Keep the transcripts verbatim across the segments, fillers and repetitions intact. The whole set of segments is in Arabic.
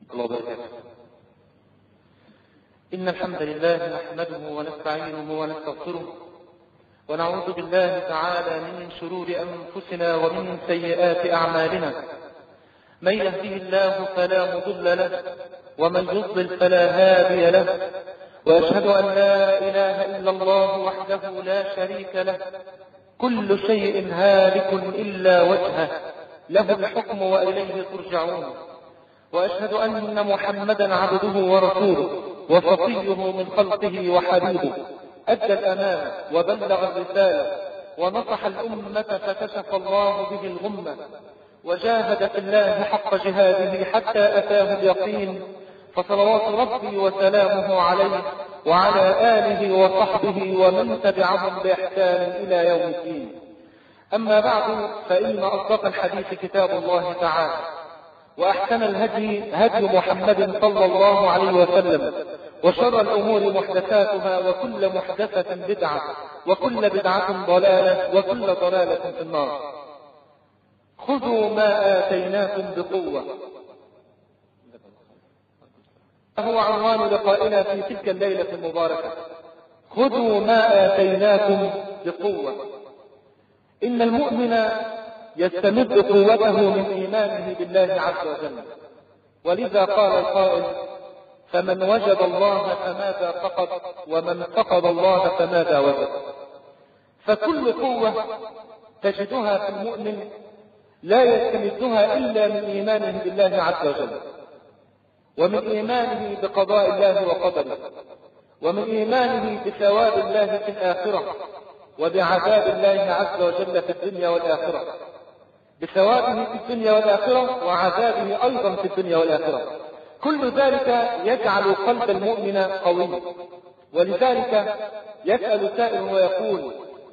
الله وبركاته. إن الحمد لله نحمده ونستعينه ونستغفره ونعوذ بالله تعالى من شرور أنفسنا ومن سيئات أعمالنا. من يهده الله فلا مضل له ومن يضلل فلا هادي له، وأشهد أن لا إله إلا الله وحده لا شريك له، كل شيء هالك إلا وجهه، له الحكم وإليه ترجعون. وأشهد أن محمدا عبده ورسوله وصفيه من خلقه وحبيبه، أدى الأمانة وبلغ الرسالة ونصح الأمة فكشف الله به الغمة، وجاهد في الله حق جهاده حتى أتاه اليقين، فصلوات ربي وسلامه عليه وعلى آله وصحبه ومن تبعهم بإحسان إلى يوم الدين. أما بعد، فإن أصدق الحديث كتاب الله تعالى، وأحسن الهدي هدي محمد صلى الله عليه وسلم، وشر الأمور محدثاتها، وكل محدثة بدعة، وكل بدعة ضلالة، وكل ضلالة في النار. خذوا ما آتيناكم بقوة هو عنوان لقائنا في تلك الليلة المباركة. خذوا ما آتيناكم بقوة. إن المؤمن يستمد قوته من إيمانه بالله عز وجل، ولذا قال القائل: فمن وجد الله فماذا فقد، ومن فقد الله فماذا وجد. فكل قوة تجدها في المؤمن لا يستمدها إلا من إيمانه بالله عز وجل، ومن إيمانه بقضاء الله وقدره، ومن إيمانه بثواب الله في الآخرة، وبعذاب الله عز وجل في الدنيا والآخرة، بثوابه في الدنيا والآخرة وعذابه أيضا في الدنيا والآخرة. كل ذلك يجعل قلب المؤمن قوي. ولذلك يسأل سائل ويقول: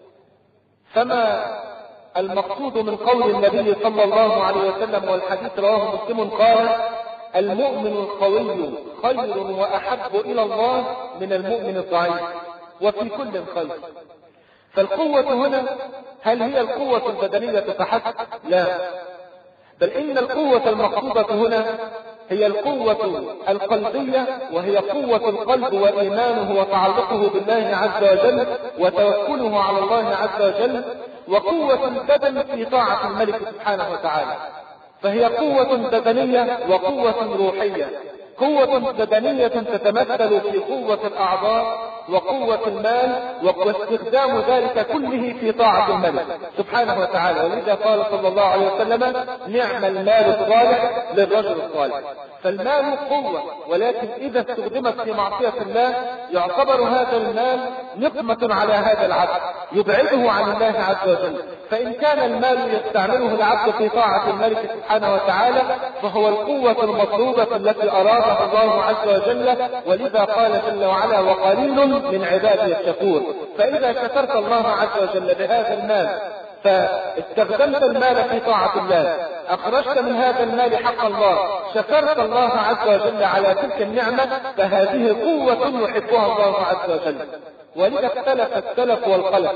فما المقصود من قول النبي صلى الله عليه وسلم، والحديث رواه مسلم، قال: المؤمن القوي خير وأحب إلى الله من المؤمن الضعيف، وفي كل خير. فالقوة هنا هل هي القوة البدنية فحسب؟ لا، بل إن القوة المقصودة هنا هي القوة القلبية، وهي قوة القلب وإيمانه وتعلقه بالله عز وجل وتوكله على الله عز وجل، وقوة البدن في طاعة الملك سبحانه وتعالى. فهي قوة بدنية وقوة روحية. قوة بدنية تتمثل في قوة الأعضاء وقوة المال واستخدام ذلك كله في طاعة الملك سبحانه وتعالى. ولذا قال صلى الله عليه وسلم: نعم المال الصالح للرجل الصالح. فالمال قوة، ولكن إذا استخدمت في معصية الله يعتبر هذا المال نقمة على هذا العبد يبعده عن الله عز وجل. فإن كان المال يستعمله العبد في طاعة الملك سبحانه وتعالى فهو القوة المطلوبة التي أرادها الله عز وجل. ولذا قال جل وعلا: وقليل من عبادي الشكور. فإذا شكرت الله عز وجل بهذا المال فاستخدمت المال في طاعة الله، أخرجت من هذا المال حق الله، شكرت الله عز وجل على تلك النعمة، فهذه قوة يحبها الله عز وجل. ولذا اختلف السلف والخلف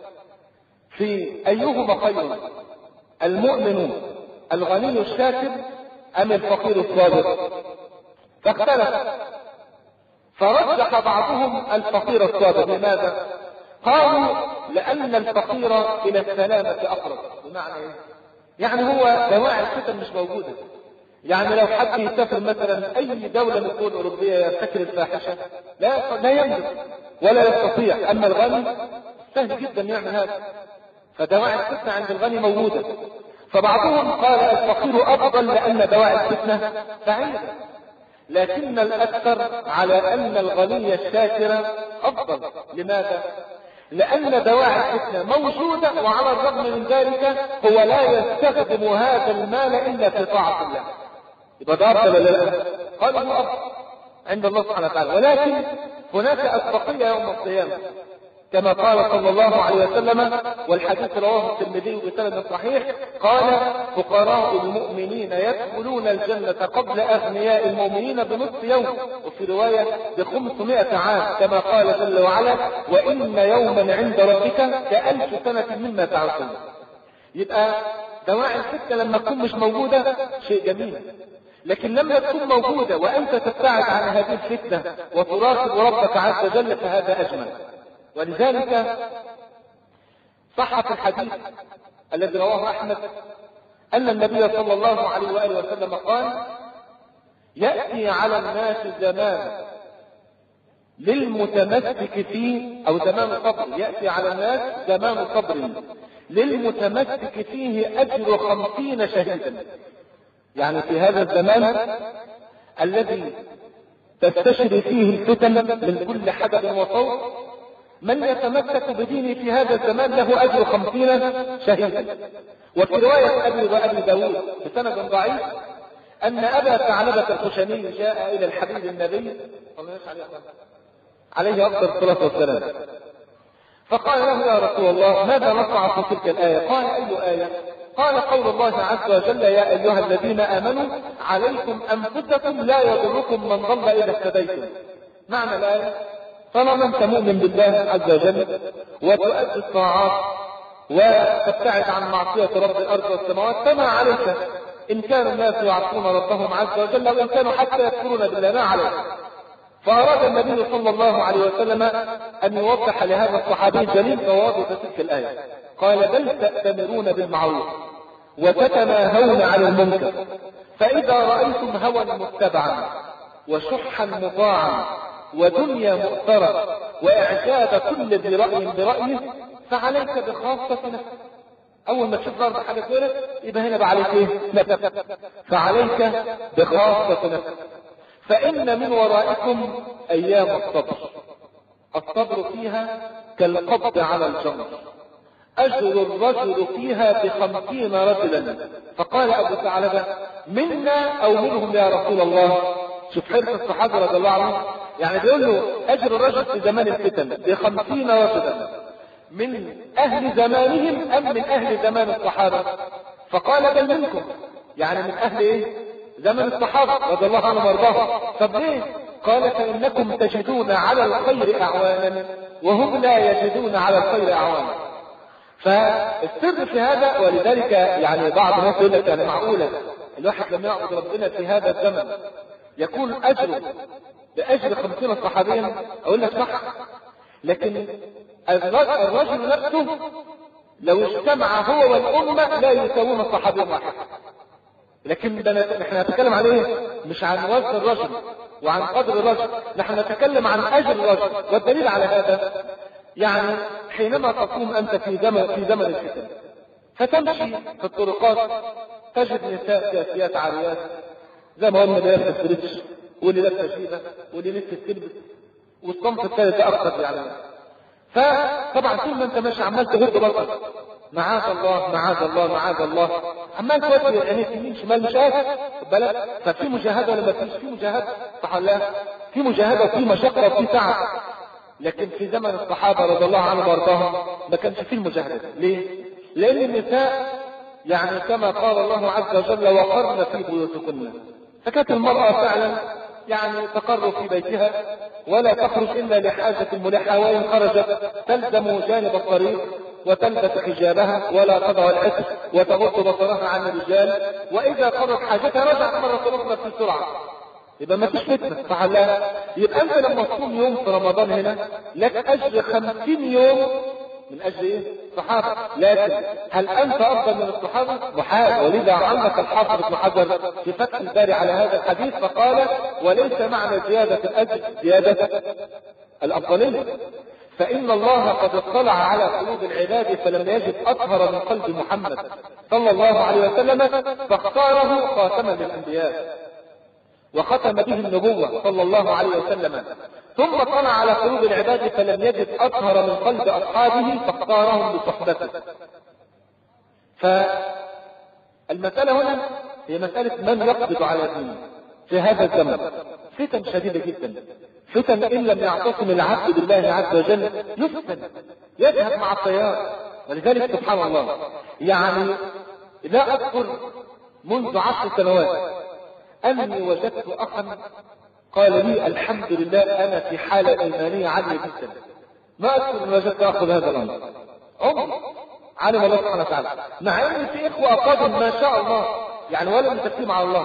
في أيهما خير، المؤمن الغني الشاكر أم الفقير الصابر؟ فاختلف، فرجح بعضهم الفقير الصابر. لماذا؟ قالوا: لأن الفقير إلى السلامة أقرب. بمعنى إيه؟ يعني هو دواعي الفتن مش موجودة. يعني لو حد يسافر مثلا أي دولة من الدول الأوروبية يرتكب الفاحشة لا لا يملك ولا يستطيع، أما الغني سهل جدا يعمل هذا. فدواعي الفتنة عند الغني موجودة. فبعضهم قال الفقير أفضل لأن دواعي الفتنة بعيدة، لكن الأكثر على أن الغني الشاكر أفضل. لماذا؟ لأن دواعي الفتنة موجودة، وعلى الرغم من ذلك هو لا يستخدم هذا المال إلا في طاعة الله. يبقى ده أفضل ولا لا؟ قالوا هو أفضل عند الله سبحانه وتعالى. ولكن هناك أسبقية يوم القيامة، كما قال صلى الله عليه وسلم، والحديث رواه الترمذي بسند صحيح، قال: فقراء المؤمنين يدخلون الجنة قبل أغنياء المؤمنين بنصف يوم، وفي رواية بخمسمائة عام، كما قال جل وعلا: وإن يوما عند ربك كألف سنة مما تعودون. يبقى دواعي الفتنة لما تكون مش موجودة شيء جميل، لكن لما تكون موجودة وأنت تبتعد عن هذه الفتنة وتراقب ربك عز وجل فهذا أجمل. ولذلك صح في الحديث الذي رواه أحمد أن النبي صلى الله عليه وآله وسلم قال: يأتي على الناس زمان للمتمسك فيه، أو زمان صبر، يأتي على الناس زمان صبر للمتمسك فيه أجر خمسين شهيدا. يعني في هذا الزمان الذي تستشري فيه الفتن من كل حدب وصوت، من يتمسك بدينه في هذا الزمان له أجر خمسين شهيدا. وفي رواية أبي وأبي داود بسند ضعيف أن أبا ثعلبة الخشني جاء إلى الحبيب النبي عليه أفضل الصلاة والسلام فقال له: يا رسول الله، ماذا نصنع في تلك الآية؟ قال: أي آية؟ قال: قول الله عز وجل: يا أيها الذين آمنوا عليكم أنفسكم لا يضركم من ضل إذا اهتديتم. معنى الآية: طالما أنت مؤمن بالله عز وجل وتؤدي الطاعات وتبتعد عن معصية رب الأرض والسماوات فما عليك إن كانوا الناس يعصون ربهم عز وجل وإن كانوا حتى يكفرون بالله، ما عليك. فأراد النبي صلى الله عليه وسلم أن يوضح لهذا الصحابي الجليل ضوابط تلك الآية. قال: بل تأتمرون بالمعروف وتتناهون عن المنكر، فإذا رأيتم هوى متبعا وشحا مطاعا ودنيا مؤثرة وإعجاب كل ذي رأي برأيه فعليك بخاصة نفسك. أول ما تشوف ضرب حاجة كده يبقى هنا بقى عليك إيه؟ نفسك. فعليك بخاصة نفسك، فإن من ورائكم أيام الصبر، الصبر فيها كالقبض على الجمر، أجر الرجل فيها بخمسين رجلا. فقال أبو ثعلبة: منا أو منهم يا رسول الله؟ شوف حرص الصحابة رضي الله عنهم، يعني بيقول له أجر الرجل في زمان الفتن بخمسين رجلا من أهل زمانهم أم من أهل زمان الصحابة؟ فقال: بل منكم، يعني من أهل إيه؟ زمن الصحابة رضي الله عنهم وارضاهم. طب ليه؟ قال: فإنكم تجدون على الخير أعوانا وهم لا يجدون على الخير أعوانا. فالسر في هذا، ولذلك يعني بعض الناس يقول لك: يعني معقولة الواحد لما يعبد ربنا في هذا الزمن يكون أجره بأجر خمسين صحابيا؟ أقول لك صح، لكن الرجل نفسه لو اجتمع هو والأمة لا يساوون الصحابي واحد. لكن نحن نتكلم عن ايه؟ مش عن وزن الرجل وعن قدر الرجل، نحن نتكلم عن أجر الرجل. والدليل على هذا يعني حينما تقوم أنت في زمن في زمن الفتن فتمشي في الطرقات تجد نساء كاسيات عاريات زي ما قلنا، اللي لابسه ستريتش واللي لابسه شيبه واللي لابسه تلبس، والصنف الثالث ده اكثر يعني. فطبعا طول ما انت ماشي عمال تغض بصرك، معاذ الله معاذ الله معاذ الله، عمال تودي يعني يمين شمال مش قادر بالك. ففي مجاهده ولا ما فيش؟ في مجاهده صح ولا لا؟ في مجاهده وفي مشقه وفي تعب. لكن في زمن الصحابه رضي الله عنهم وارضاهم ما كانش فيه المجاهده. ليه؟ لان النساء يعني كما قال الله عز وجل: وقرن في بيوتكن. فكانت المرأة فعلا يعني تقر في بيتها ولا تخرج إلا لحاجة ملحة، وإن خرجت تلزم جانب الطريق وتلبس حجابها ولا تضع العطر وتغض بصرها عن الرجال، وإذا قضت حاجتها رجعت مرة أخرى في السرعة. يبقى ما فيش فتنة صح لا؟ يبقى أنت لما تصوم يوم في رمضان هنا لك أجر خمسين يوم من أجل إيه؟ صحابة. لكن هل أنت أفضل من الصحابة؟ محال. ولذا علق الحافظ ابن حجر في فتح الباري على هذا الحديث فقال: وليس معنى زيادة الأجر زيادة الأفضلية، فإن الله قد اطلع على قلوب العباد فلم يجد أطهر من قلب محمد صلى الله عليه وسلم فاختاره خاتما للأنبياء وختم به النبوة صلى الله عليه وسلم، ثم طلع على قلوب العباد فلم يجد أطهر من قلب أصحابه فاختارهم بصحبته. فالمسألة هنا هي مسألة من يقبض على دينه في هذا الزمن. فتن شديدة جدا، فتن إن لم يعتصم العبد بالله عز وجل يفتن يذهب مع التيار. ولذلك سبحان الله يعني لا أذكر منذ عشر سنوات أني وجدت أخا قال لي: الحمد لله أنا في حالة إيمانية عالية جدا. ما أذكر أن وجدت أخذ هذا الأمر عمري، علم الله سبحانه وتعالى، مع أن في إخوة أقادم ما شاء الله يعني ولا متكلم على الله،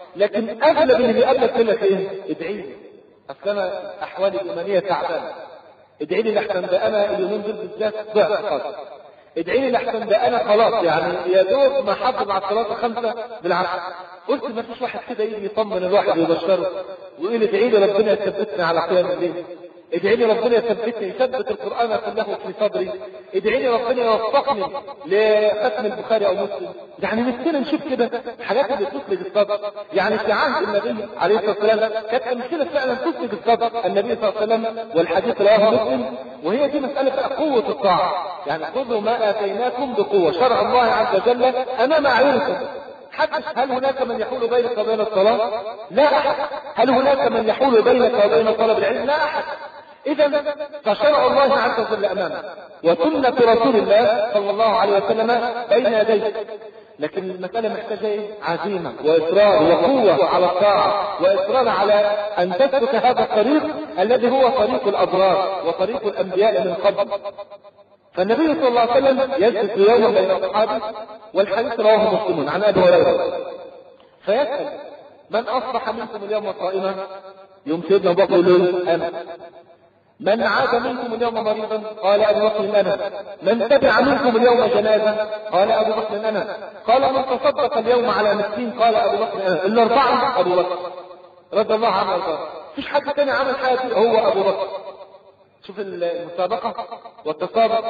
لكن اغلب اللي بيقابلك يقول لك ايه؟ ادعي لي، اصل انا احوالي الايمانيه تعبانه، ادعي لي لحسن ده انا اليومين دول بالذات ضعف خالص، ادعي لي لحسن ده انا خلاص يعني يا دوب ما حافظ على الصلاه الخمسه بالعكس. قلت ما فيش واحد كده يجي يطمن الواحد ويبشره ويقول ادعي لي ربنا يثبتني على قيام الليل، ادعي لي ربنا يثبتني يثبت القران كله في صدري، ادعي لي ربنا يوفقني لختم البخاري او مسلم. يعني نفسنا نشوف كده الحاجات اللي تثلج الصدر. يعني في عهد النبي عليه الصلاه والسلام كانت امثله فعلا تثلج الصدر، النبي صلى الله عليه وسلم والحديث رواه مسلم، وهي دي مساله بقى قوه الطاعه. يعني خذوا ما اتيناكم بقوه، شرع الله عز وجل امام اعينكم. حدث هل هناك من يحول بينك وبين الصلاه؟ لا احد. هل هناك من يحول بينك وبين طلب العلم؟ لا احد. إذا فشرع الله عز وجل أمامك وسنة رسول الله صلى الله عليه وسلم بين يديك. لكن المسألة محتاجة إيه؟ عزيمة وإصرار وقوة على الطاعة، وإصرار على أن تسلك هذا الطريق الذي هو طريق الأبرار وطريق الأنبياء من قبل. فالنبي صلى الله عليه وسلم يجلس يوما بين أصحابه، والحديث رواه مسلم عن أبي هريرة، فيسأل من أصبح منكم اليوم صائما؟ يوم سيدنا أبو بكر يقول أنا. من عاد منكم اليوم مريضا؟ قال ابو بكر انا. من تبع منكم اليوم جنازه؟ قال ابو بكر انا. قال من تصدق اليوم على مسكين؟ قال ابو بكر انا. الاربعه ابو بكر رضي الله عنه وارضاه. مفيش حد تاني عمل حاجه، هو ابو بكر. شوف المسابقه والتسابق.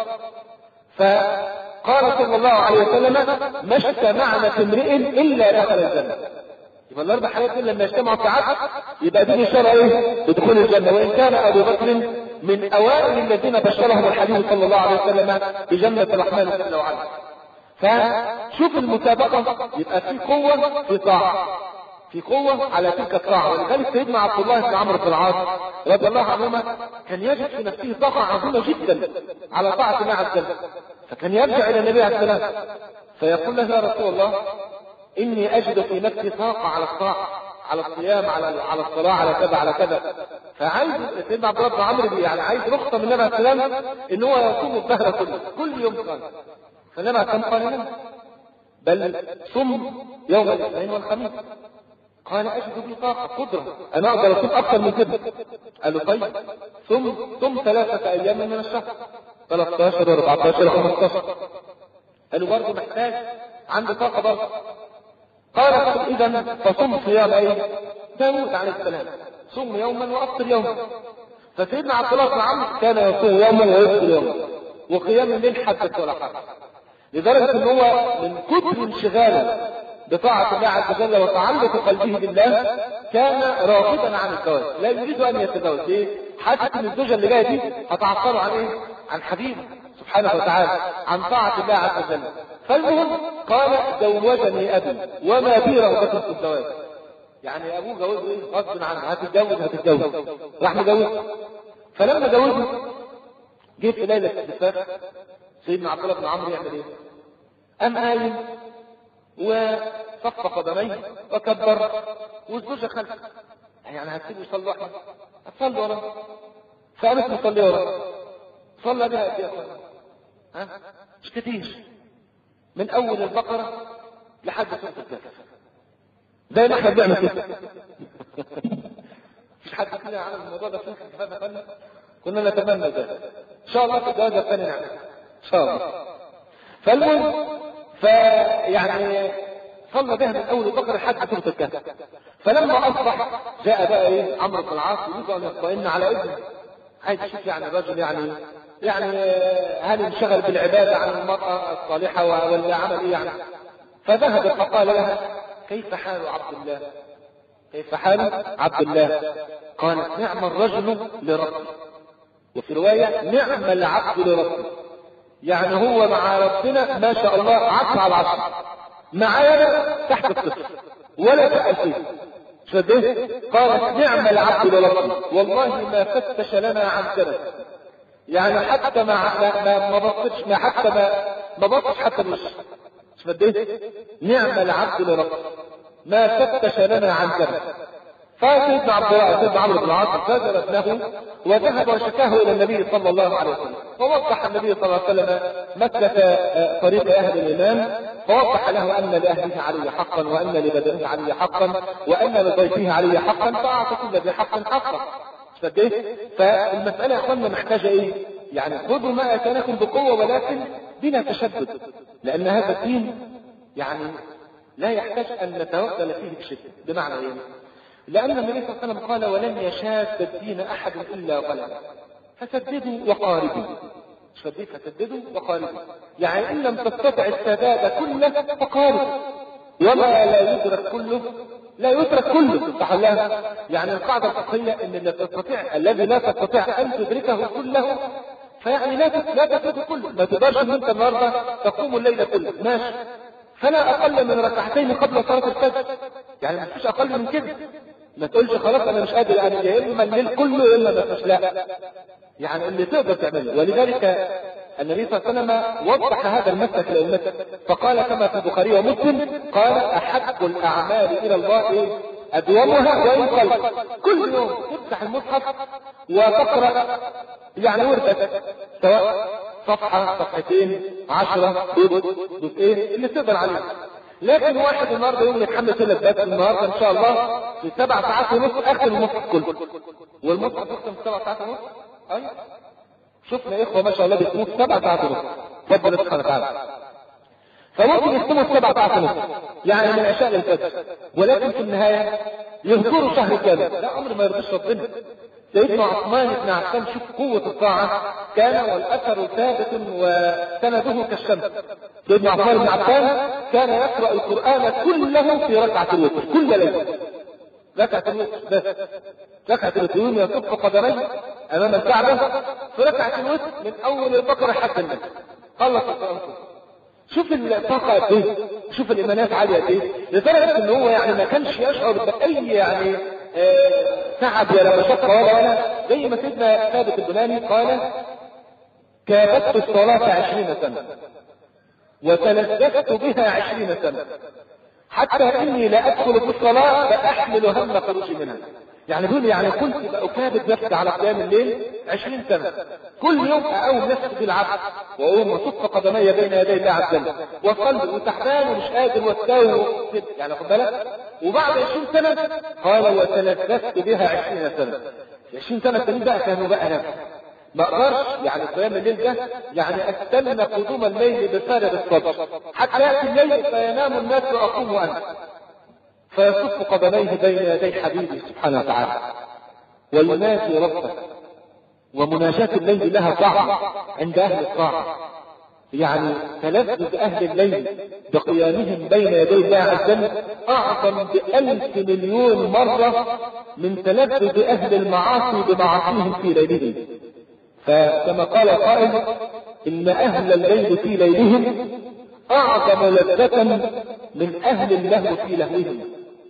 فقال صلى الله عليه وسلم ما اجتمعنا في امرئ الا دخل الجنه. يبقى الاربع حاجات دول لما يجتمعوا في عدد يبقى دي اشاره ايه؟ بدخول الجنه. وان كان ابو بكر من اوائل الذين بشرهم الحبيب صلى الله عليه وسلم بجنه الرحمن جل وعلا. فشوف المسابقه، يبقى في قوه في طاعه، في قوه على تلك الطاعه. ولذلك سيدنا عبد الله بن عمرو بن العاص رضي الله عنهما كان يجد في نفسه طاقه عظيمه جدا على طاعه الله عز وجل. فكان يرجع الى النبي عليه السلام فيقول له يا رسول الله إني أجد في نفسي طاقة على الطاعة، على الصيام، على على الصلاة، على كذا على كذا. فعايز سيدنا عبد الله بن عمرو يعني عايز رخصة من النبي عليه السلام إن هو يصوم الدهر كله، كل يوم صام. فالنبي عليه السلام قال له بل صم يوم الاثنين والخميس. قال أجد بي طاقة قدرة، أنا أقدر أصوم أكثر من كده. قال له طيب صم صم ثلاثة أيام من الشهر، ثلاثة عشر وأربعة عشر وخمسة عشر. قال له برضه محتاج، عنده طاقة برضه. قال إذا فصم صيام ايه؟ داود عليه السلام، صم يوما وافطر يوما. فسيدنا عبد الله بن عمرو كان يصوم يوما ويفطر يوما، وقيام الليل حدث ولا حرج، لدرجه ان هو من كثر انشغاله بطاعه الله عز وجل وتعلق قلبه بالله كان راغبا عن الزواج، لا يريد ان يتزوج. ليه؟ حاسس ان الزوجه اللي جايه دي هتعطله عن ايه؟ عن حبيبه سبحانه وتعالى، عن طاعه الله عز وجل. فالمهم قال زوجني ابي وما بي رغبة في الزواج. يعني ابوه جوزه ايه؟ غصب عنه، هتتجوز هتتجوز. راح مجوزه. فلما جوزه جه في ليله الزفاف سيدنا عبد الله بن عمرو يعمل ايه؟ قام قايم وصف قدميه وكبر، والزوجه خلفه. يعني هتسيبه يصلي لوحده؟ هتصلي وراه. فقامت مصليه وراه. صلى بها قد ايه؟ ها؟ مش كتير. من اول البقرة لحد سورة الكهف، زي ما احنا بنعمل كده. مش حد كده عمل الموضوع ده في الكهف، كنا نتمنى ذلك. ان شاء الله في الجواز الثاني نعمل ان شاء الله. فالمهم فيعني صلى بها من اول البقرة لحد سورة الكهف. فلما اصبح جاء بقى ايه؟ عمرو بن العاص يريد ان يطمئن على ابنه، عايز يشوف يعني الرجل يعني يعني هل انشغل بالعبادة عن المرأة الصالحة ولا عمل ايه يعني. فذهب فقال لها كيف حال عبد الله؟ كيف حال عبد الله؟ قالت نعم الرجل لربه، وفي رواية نعم العبد لربه. يعني هو مع ربنا ما شاء الله عشرة على عشرة، معانا تحت الصفر ولا تقل فيه. قالت نعم العبد لربه والله ما فتش لنا عن سنة. يعني حتى ما ما ما بصتش ما حتى ما ما بصتش حتى الوش. مش فديت؟ نعم العبد لربه ما فتش لنا عن كذا. فسيدنا عبد الله سيدنا عمرو بن العاص فزل ابنه وذهب وشكاه الى النبي صلى الله عليه وسلم، فوضح النبي صلى الله عليه وسلم مسلك طريق اهل الايمان، فوضح له ان لاهله عليه حقا، وان لبدنه عليه حقا، وان لضيفه عليه حقا، فاعطى كل ذي حق حقه. فالمساله يا اخواننا محتاجه ايه؟ يعني خذوا ما اتاناكم بقوه ولكن بلا تشدد، لان هذا الدين يعني لا يحتاج ان نتوغل فيه بشده. بمعنى ايه؟ لأن النبي صلى الله عليه وسلم قال: ولن يشاد الدين أحد إلا غلبه، فسددوا وقاربوا. فسددوا وقاربوا، يعني إن لم تستطع السداد كله فقارب، وما لا يدرك كله لا يترك كله. صح الله؟ يعني القاعدة الفقهية إن لا تستطيع الذي لا تستطيع أن تدركه كله، فيعني لا لا تدركه كله. ما تقدرش إن أنت النهارده تقوم الليل كله، ماشي، فلا أقل من ركعتين قبل صلاة الفجر، يعني ما فيش أقل من كده. ما تقولش خلاص انا مش قادر، انا يا اما الليل كله الا ما فيش، لا، يعني اللي تقدر تعمله. ولذلك النبي صلى الله عليه وسلم وضح هذا المسلك لامته، فقال كما في البخاري ومسلم قال: احب الاعمال الى الله ادومها وان قل. كل يوم تفتح المصحف وتقرا يعني وردك، سواء صفحه صفحتين عشرة جزئين اللي تقدر عليه. لكن واحد النهارده يوم يتحمل ثلاث بس النهارده ان شاء الله في سبع ساعات ونص اختم المصحف كله، والمصحف يختم في سبع ساعات ونص. ايوه شفنا اخوه ما شاء الله بيختموا في سبع ساعات ونص، ربنا سبحانه وتعالى. فممكن يختموا في سبع ساعات ونص يعني من عشاء للفجر، ولكن في النهايه يهجروا شهر كامل. لا، امر ما يرضيش ربنا. سيدنا عثمان بن عفان شوف قوة الطاعة، كان والأثر ثابت وسنده كالشمس. سيدنا عثمان بن عفان كان يقرأ القرآن كله في ركعة الوتر كل ليلة. ركعة الوتر بس، ركعة الوتر يصف قدميه أمام الكعبة في ركعة الوتر من أول البقرة حتى الناس. خلص القرآن. شوف الطاقة قد ايه، شوف الإيمانات عالية قد ايه، لدرجة إن هو يعني ما كانش يشعر بأي يعني تعب ولا مشقة ولا ولا زي ما سيدنا ثابت البناني قال: كابدت الصلاة عشرين سنة وتلذذت بها عشرين سنة، حتى إني لا أدخل في الصلاة فأحمل هم خروجي منها. يعني دول يعني كنت أكابد نفسي على قيام الليل عشرين سنة، كل يوم أقوم نفسي بالعبد وأقوم وصف قدمي بين يدي الله عز وجل وأصلي وتحتان ومش قادر واستوي يعني خد بالك. وبعد عشرين سنة قال: وتلذذت بها عشرين سنة. عشرين سنة التانيين بقى كانوا بقى نفسي ما اقدرش يعني قيام الليل ده، يعني استنى قدوم الليل بفارغ الصبر حتى ياتي الليل فينام الناس واقوم وانا، فيصف قدميه بين يدي حبيبه سبحانه وتعالى ويناجي ربه. ومناجاة الليل لها طعم عند اهل الطاعة، يعني تلذذ اهل الليل بقيامهم بين يدي الله عز وجل اعظم بألف مليون مرة من تلذذ اهل المعاصي بمعاصيهم في ليلهم. فكما قال قائل: ان اهل الليل في ليلهم اعظم لذة من اهل اللهو في لهوهم.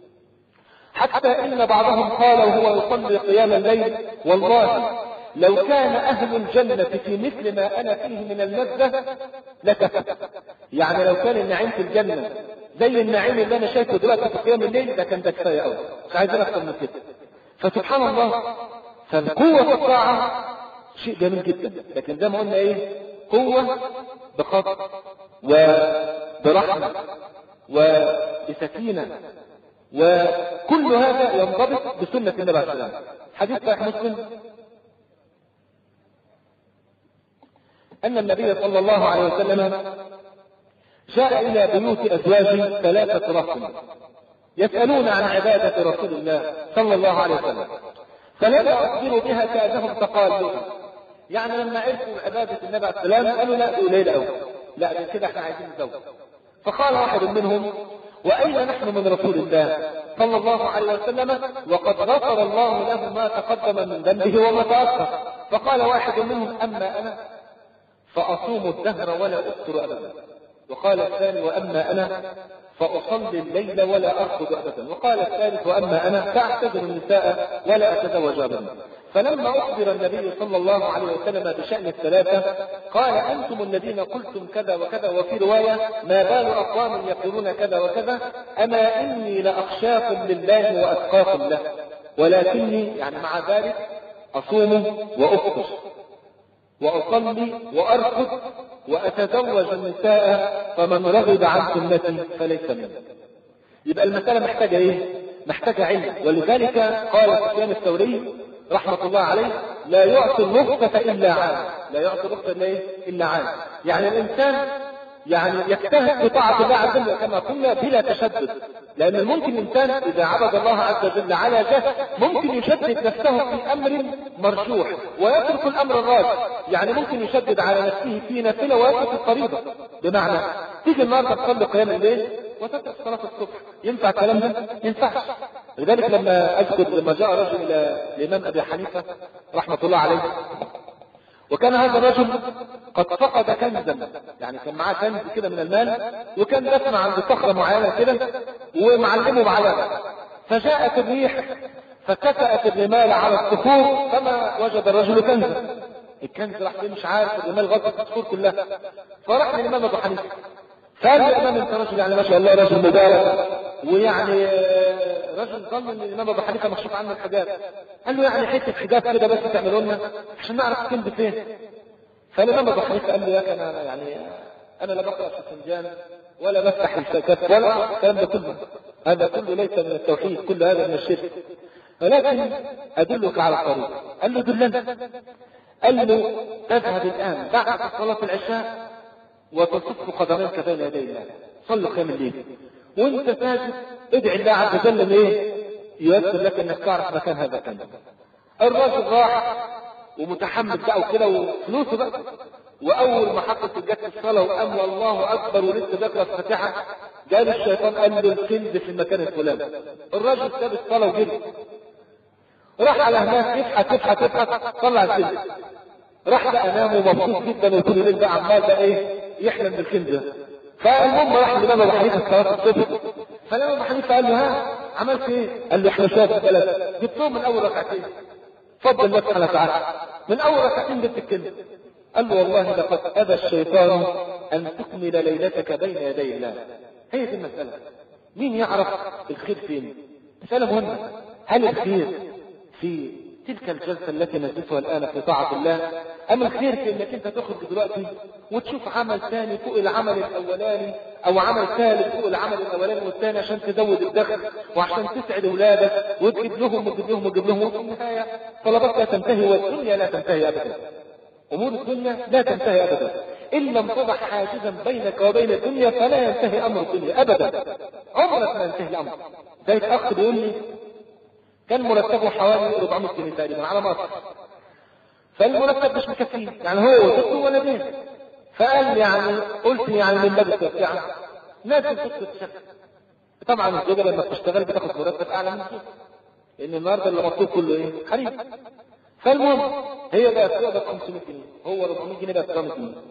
حتى ان بعضهم قال وهو يصلي قيام الليل: والله لو كان اهل الجنة في مثل ما انا فيه من اللذة لكفى. يعني لو كان النعيم في الجنة زي النعيم اللي انا شايفه دلوقتي في قيام الليل ده كان ده كفايه قوي، مش عايزين اكتر من كده. فسبحان الله، فالقوة الطاعة شيء جميل جدا، لكن زي ما قلنا ايه؟ قوة بخطر وبرحمة وبسكينة، وكل هذا ينضبط بسنة النبي عليه الصلاة والسلام. حديث صحيح مسلم أن النبي صلى الله عليه وسلم جاء إلى بيوت أزواج ثلاثة رهط يسألون عن عبادة رسول الله صلى الله عليه وسلم، فلما أخبروا بها كأنهم تقالوا. يعني لما عرفوا عبادة النبي عليه السلام قالوا: لا دي قليلة أوي، لا دي كده احنا عايزين نزود. فقال واحد منهم: وأين نحن من رسول الله صلى الله عليه وسلم وقد غفر الله له ما تقدم من ذنبه وما تأخر؟ فقال واحد منهم: أما أنا فأصوم الدهر ولا أفطر أبدا. وقال الثاني: وأما أنا فأصلي الليل ولا أرقد أبدا. وقال الثالث: وأما أنا فأعتذر النساء ولا أتزوج أبدا. فلما أخبر النبي صلى الله عليه وسلم بشأن الثلاثة قال: أنتم الذين قلتم كذا وكذا، وفي رواية: ما بال أقوام يقولون كذا وكذا، أما إني لأخشاكم لله وأتقاكم له. ولكني يعني مع ذلك أصوم وأفطر وأصلي وأرقد وأتزوج النساء، فمن رغب عن سنتي فليس مني. يبقى المسألة محتاجة إيه؟ محتاجة علم. ولذلك قال سفيان الثوري رحمة الله عليه: لا يعطي الرخصة إلا عام. لا يعطي الرخصة إلا عام. يعني الإنسان يعني يجتهد في طاعة الله عز وجل كما قلنا بلا تشدد، لأن ممكن الإنسان إذا عبد الله عز وجل على جهل ممكن يشدد نفسه في أمر مرجوح ويترك الأمر الراجح. يعني ممكن يشدد على نفسه في نافلة ويترك الفريضة. بمعنى تيجي النهارده تصلي قيام الليل وتترك صلاة الصبح، ينفع الكلام ده؟ ما ينفعش. لذلك لما أذكر لما جاء رجل إلى الإمام أبي حنيفة رحمة الله عليه، وكان هذا الرجل قد فقد كنزا، يعني كان معاه كنز كده من المال، وكان دفن عند صخرة معينة كده ومعلمه بعلامة، فجاءت الريح فكتأت الرمال على الصخور فما وجد الرجل كنزا. الكنز راح فين مش عارف، الرمال غطت الصخور كلها. فراح للإمام أبو حنيفة فقال له: الإمام أنت رجل يعني ما شاء الله رجل مبارك، ويعني رجل ظن ان الإمام أبو حنيفة مكشوف عنه الحجاب. قال له: يعني حته حجاب كده بس تعملوا لنا عشان نعرف الكنز فين. فالإمام أبو حنيفة قال له: يا كان انا يعني انا لا بقرأ في الفنجان ولا بفتح الكف ولا الكلام ده كله، هذا كله ليس من التوحيد، كل هذا من الشرك، ولكن ادلك على الطريق. قال له: دلنا. قال له: تذهب الآن بعد صلاة العشاء وتصف قدميك بين يدي الله، صل قيام الليل، وانت ساجد ادعي الله عز وجل ايه ييسر لك انك تعرف مكان هذا الكنز. الراجل راح ومتحمس بقى وكده وفلوسه بقى، واول ما حط سجادة الصلاه وقام والله اكبر ولسه ذكر الفاتحه، جاء الشيطان قال له: الكنز في المكان الفلاني. الراجل ساب الصلاه وجري راح على هناك يبحث يبحث يبحث طلع الكنز. راح بقى نام ومبسوط جدا وطول الليل بقى عمال بقى ايه يحلم بالكنز. فالمهم راح للإمام أبو حنيفة صلاة الصبح، فالإمام أبو حنيفة قال له: ها عملت ايه؟ قال له: احنا شايف البلد جبتهم من اول ركعتين، فضل الله سبحانه وتعالى من اول ركعتين جبت الكنز. قال له: والله لقد ابى الشيطان ان تكمل ليلتك بين يدي الله. هي دي المسألة، مين يعرف الخير فين؟ مسألة مهمة. هل الخير في تلك الجلسة التي نجلسها الآن في طاعة الله، أم الخير في أنك أنت تخرج دلوقتي وتشوف عمل ثاني فوق العمل الأولاني، أو عمل ثالث فوق العمل الأولاني والثاني عشان تزود الدخل وعشان تسعد أولادك وتجيب لهم وتجيب لهم وتجيب لهم، وفي النهاية طلبات لا تنتهي والدنيا لا تنتهي أبدا. أمور الدنيا لا تنتهي أبدا، إن لم تضع حاجزا بينك وبين الدنيا فلا ينتهي أمر الدنيا أبدا، عمرك ما ينتهي الأمر. ذلك أخ بيقول لي كان مرتبه حوالي أربعمائة جنيه تقريبا على مصر، فالمرتب مش مكفيه، يعني هو وزوجته ولدين. فقال يعني قلت يعني من باب يعني نازل ست الشهر. طبعا الزوجه لما بتشتغل بتاخد مرتب اعلى من الزوج، لان النهارده اللي مطلوب كله ايه؟ حريم. فالمهم هي بقت تقبض خمسمائة جنيه، هو أربعمائة جنيه بقت أربعمائة جنيه.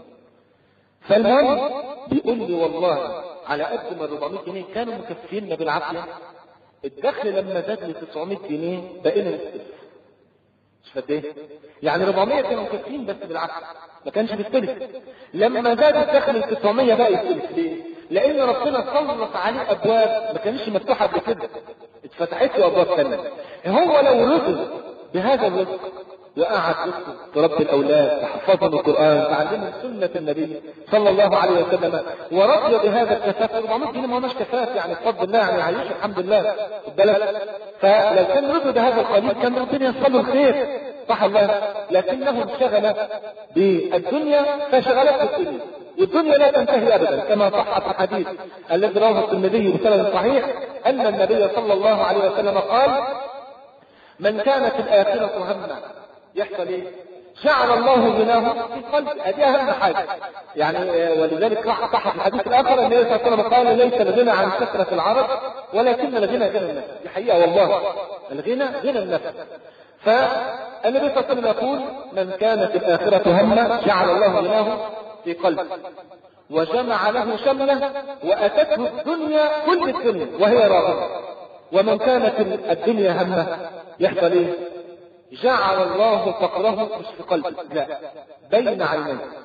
فالمهم بيقول لي والله على قد ما أربعمائة جنيه كانوا مكفينا بالعافيه، الدخل لما زاد ل تسعمائة جنيه بقينا نستلف. مش فاهم ايه؟ يعني أربعمائة كانوا مكفيين بس بالعافيه ما كانش بيستلف. لما زاد الدخل ل تسعمائة بقى يستلف. ليه؟ لان ربنا سلط عليه ابواب ما كانش مفتوحه قبل كده، اتفتحت له ابواب ثانيه. هو لو رزق بهذا الرزق وقعد رزقه تربي الاولاد، تحفظهم القران، تعلمهم سنه النبي صلى الله عليه وسلم، ورضي بهذا الكفاف. أربعمائة جنيه ما هوش كفاف يعني بفضل الله، يعني عايش الحمد لله بالبلد. فلو كان رضي بهذا القليل كان ربنا يصل له الخير، صح الله. لكنه انشغل بالدنيا فشغلته الدنيا، والدنيا لا تنتهي ابدا، كما صح في الحديث الذي رواه الترمذي بسند صحيح ان النبي صلى الله عليه وسلم قال: من كانت الاخره همه يحصل ايه؟ جعل الله غناه في قلبه. هذه اهم حاجه يعني. ولذلك صح في الحديث الاخر النبي صلى الله عليه وسلم قال: ليس الغنى عن كثره العرض ولكن الغنى غنى النفس. دي حقيقه والله، الغنى غنى النفس. فالنبي صلى الله عليه وسلم يقول: من كانت الاخره همه جعل الله غناه في قلبه وجمع له شمله واتته الدنيا كل الدنيا وهي راغبه. ومن كانت الدنيا همه يحصل ايه؟ جعل الله فقره مش في قلبه، لا، بين عينيه.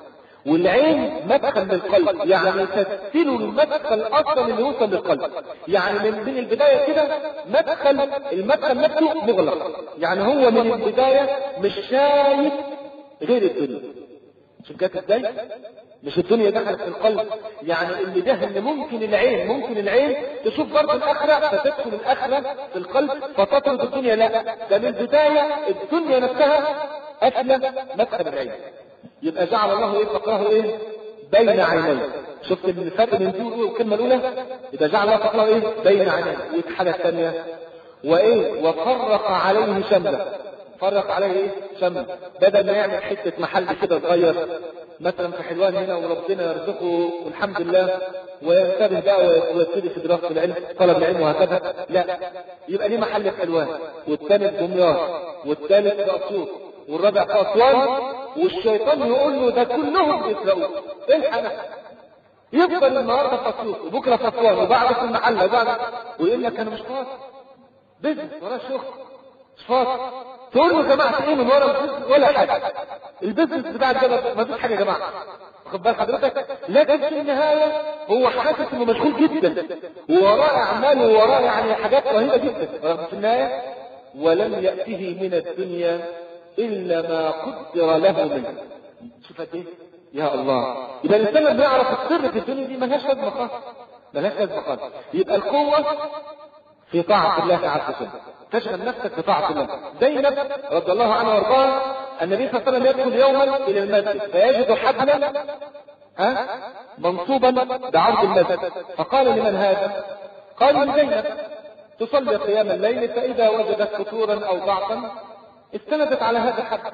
والعين مدخل للقلب، يعني تسهل المدخل اصلا اللي يوصل للقلب. يعني من من البدايه كده مدخل المدخل نفسه مغلق، يعني هو من البدايه مش شايف غير الدنيا. شوف جت ازاي؟ مش الدنيا دخلت في القلب، يعني اللي ده ان ممكن العين ممكن العين تشوف برضه الاخره فتدخل الاخره في القلب فتطرد الدنيا. لا، ده من البدايه الدنيا نفسها قافله مدخل العين. يبقى جعل الله ايه فقره ايه؟ بين عينيه. شفت الفرق بين دي والكلمه الاولى؟ يبقى جعل الله فقره ايه؟ بين عينيه. والحاجه الثانيه وايه؟ وفرق عليه شمله. فرق عليه ايه؟ شمله. بدل ما يعمل حته محل كده صغير مثلا في حلوان هنا وربنا يرزقه والحمد لله وينتبه بقى ويبتدي في دراسه العلم طلب العلم وهكذا، لا، يبقى ليه محل في حلوان والثاني في دمياط والثالث في اسيوط والرابع في اسوان، والشيطان يقول له ده كلهم بيسرقوك، الحق نفسك. يفضل النهارده في اسيوط وبكره في اسوان وبعد في المحل وبعد ويقول لك انا مش فاضي بزنس ولا شغل مش فاضي. تقول له يا جماعه ايه من ورا البزنس ولا حاجه، البزنس بتاع الجبل ما فيش حاجه يا جماعه، واخد بال حضرتك؟ لكن في النهايه هو حاسس انه مشغول جدا ووراه اعمال ووراه يعني حاجات رهيبه جدا، رغم في النهايه ولم ياته من الدنيا الا ما قدر له منه. شوف قد ايه يا الله. يبقى الانسان لما يعرف السر في الدنيا دي ملهاش لازمه خالص، ملهاش لازمه خالص. يبقى القوه في طاعه الله عز وجل، تشغل نفسك بطاعة الله. زينب رضي الله عنها وارضاها النبي صلى الله عليه وسلم يدخل يوما الى المسجد فيجد حبلا ها منصوبا بعرض المسجد، فقال لمن هذا؟ قال لزينب تصلي قيام الليل، فاذا وجدت فتورا او ضعفا استندت على هذا الحبل،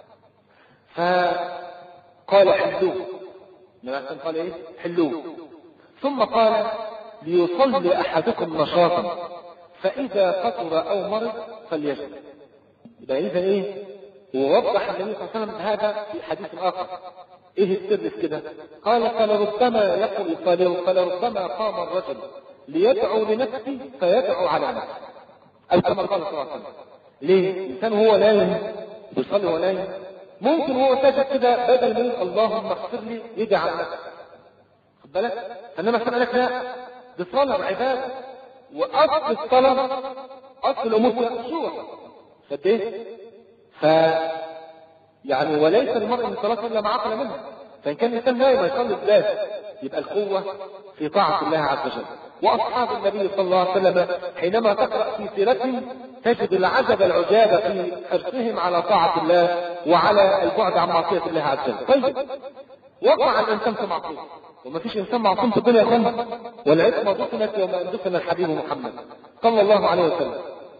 فقال حلوه. النبي قال ايه؟ حلوه. ثم قال ليصلي احدكم نشاطا فإذا فطر أو مرض فليجد. يبقى إذا إيه؟ ووضح النبي صلى الله عليه وسلم هذا في حديث آخر. إيه السر في كده؟ قال فلربما يقول فلربما قام الرجل ليدعو لنفسه فيدعو على نفسه. أو كما قال صلى الله عليه وسلم. ليه؟ الإنسان هو نايم بيصلي وهو نايم ممكن هو ساجد كده بدل من اللهم اغفر لي يدعي على نفسه. خد بالك؟ إنما سمع لك لا، دي صلاة وعبادة. واصل الصلاه اصل الامور خشوع. قد ايه؟ ف يعني وليس المرء من صلاه الا ما عقل منها، فان كان الانسان نايم يصلي ازاي؟ يبقى القوه في طاعه الله عز وجل. واصحاب النبي صلى الله عليه وسلم حينما تقرا في سيرتهم تجد العجب العجاب في حرصهم على طاعه الله وعلى البعد عن معصيه الله عز وجل. طيب وقع الانسان في معصيه، وما فيش انسان معصوم في الدنيا خالص، والعصمه دفنت يوم ان دفن الحبيب محمد صلى الله عليه وسلم.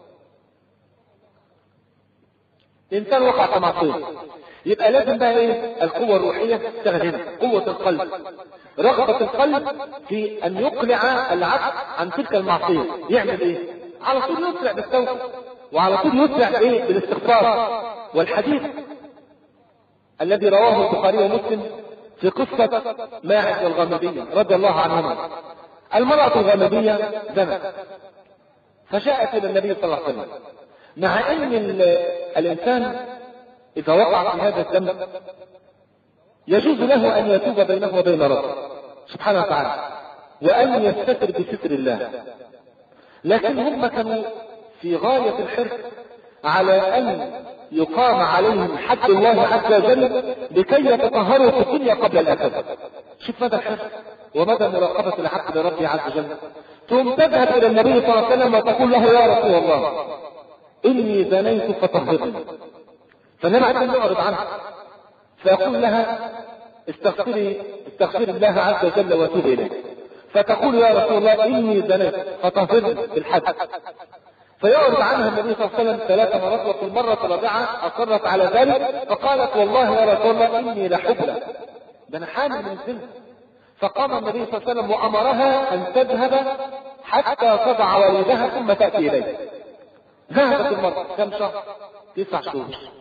الانسان وقع في معصيه، يبقى لازم بقى ايه؟ القوه الروحيه تشتغل هنا، قوه القلب، رغبه القلب في ان يقلع العبد عن تلك المعصيه. يعمل ايه؟ على طول يسرع بالتوبه، وعلى طول يسرع ايه؟ بالاستغفار. والحديث الذي رواه البخاري ومسلم في قصة ماعز الغامدية رضي الله عنهما. المرأة الغامدية زنت فجاءت إلى النبي صلى الله عليه وسلم، مع أن الإنسان إذا وقع في هذا الذنب يجوز له أن يتوب بينه وبين ربه سبحانه وتعالى وأن يستتر بستر الله، لكن هم كانوا في غاية الحرص على أن يقام عليهم حد الله عز وجل لكي يتطهروا في الدنيا قبل الآخرة. شوف مدى الحرص ومدى مراقبة العبد لربه عز وجل. ثم تذهب إلى النبي صلى الله عليه وسلم وتقول له يا رسول الله إني زنيت فطهرني، فالنبي عليه الصلاة يعرض عنها فيقول لها استغفري استغفري الله عز وجل وتوبي إليه، فتقول يا رسول الله إني زنيت فطهرني بالحد، فيعرض عنها النبي صلى الله عليه وسلم ثلاث مرات، وفي المرة الرابعة أصرت على ذلك فقالت والله يا رسول الله إني لحبلى، ده أنا حامل من الزنا. فقام النبي صلى الله عليه وسلم وأمرها أن تذهب حتى تضع وليدها ثم تأتي إليه. ذهبت المرأة كم شهر؟ تسع شهور،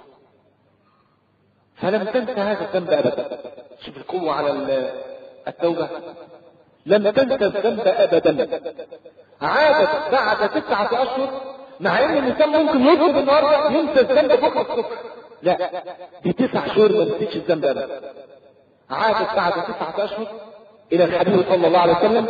فلم تنسى هذا الذنب أبدا. شوف القوة على التوبة، لم تنسى الذنب أبدا. عادت بعد تسعة أشهر، مع ان الانسان ممكن يطلب النهارده ينسى الذنب بكره الصبح، لا دي تسع شهور ما نسيتش الذنب ابدا. عادت بعد تسعة أشهر إلى الحبيب صلى الله عليه وسلم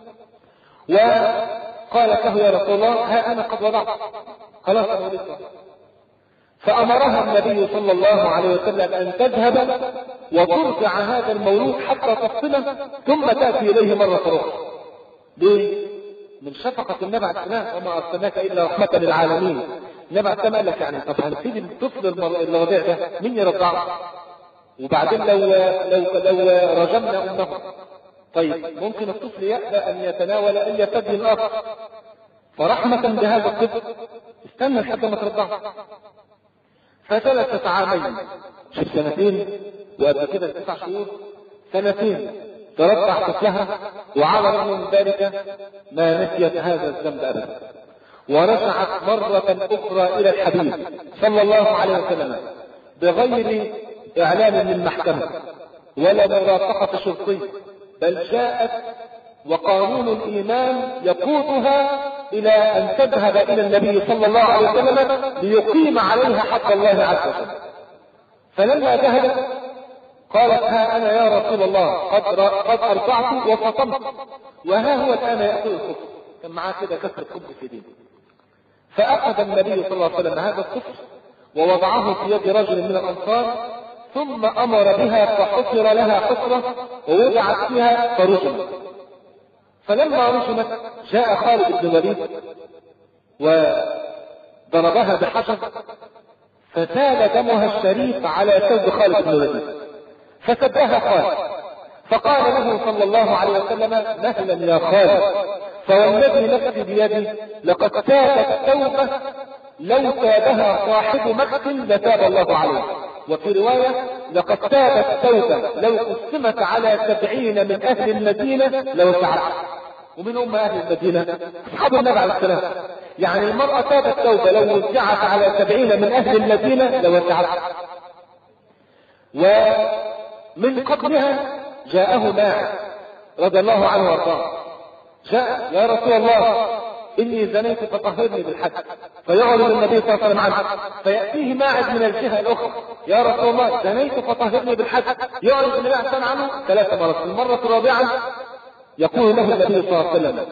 وقالت له يا رسول الله ها أنا قد وضعت خلاص أنا ولدت. فأمرها النبي صلى الله عليه وسلم أن تذهب وترجع هذا المولود حتى تفصله ثم تأتي إليه مرة أخرى. ليه؟ من شفقة النبي عليه السلام وما أرسلناك إلا رحمة للعالمين. النبي عليه السلام قال لك يعني طب هنسيب الطفل الرضيع ده مين يرضعه؟ وبعدين لو لو لو رجمنا أمه طيب ممكن الطفل يأبى أن يتناول أي ثدي آخر، فرحمة بهذا الطفل استنى لحد ما ترضعه. فجلست عامين، شوف سنتين وقبل كده تسع شهور، سنتين ترضع طفلها، وعلى الرغم من ذلك ما نسيت هذا الذنب أبدا، ورجعت مرة أخرى إلى الحبيب صلى الله عليه وسلم بغير إعلان من المحكمة ولا مرافقة شرطي، بل جاءت وقانون الإيمان يقودها إلى أن تذهب إلى النبي صلى الله عليه وسلم ليقيم عليها حق الله عز وجل. فلما ذهبت قالت ها أنا يا رسول الله قد قد أرضعت وفطمت وها هو الآن يأكل الخبز، كان معاه كده كسر خبز في دينه. فأخذ النبي صلى الله عليه وسلم هذا الخبز ووضعه في يد رجل من الأنصار، ثم أمر بها فحفر لها حفرة ووضعت فيها فرجمت. فلما رجمت جاء خالد بن الوليد وضربها بحجر فسال دمها الشريف على ثوب خالد بن الوليد فسبها خالد، فقال له صلى الله عليه وسلم مهلا يا خالد، فوالذي نفسي بيدي لقد تابت توبة لو تابها صاحب مكة لتاب الله عليه. وفي رواية لقد تابت توبة لو قسمت على سبعين من أهل المدينة لو سعت. ومن هم أهل المدينة؟ أصحاب النبي عليه السلام. يعني المرأة تابت توبة لو وزعت على سبعين من أهل المدينة لو سعت. ومن قبلها جاءه ماعز رضي الله عنه وارضاه، جاء يا رسول الله إني زنيت فطهرني بالحد، فيعرض النبي صلى الله عليه وسلم عنه، فيأتيه ماعز من الجهة الأخرى يا رسول الله زنيت فطهرني بالحد، يعرض النبي صلى الله عليه وسلم عنه ثلاث مرات. المرة الرابعة يقول له النبي صلى الله عليه وسلم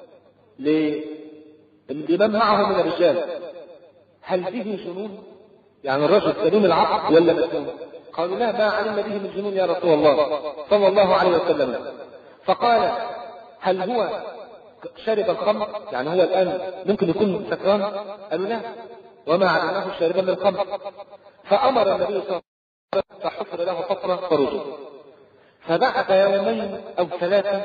لمن معه من الرجال هل به جنون؟ يعني الرجل سليم العقل ولا مجنون؟ قالوا لا ما علمنا به من جنون يا رسول الله صلى الله عليه وسلم. فقال هل هو شرب الخمر؟ يعني هو الآن ممكن يكون سكران؟ قالوا لا وما علمناه شاربا من الخمر. فأمر النبي صلى الله عليه وسلم فحفر له حفرة فرجل. فبعد يومين أو ثلاثة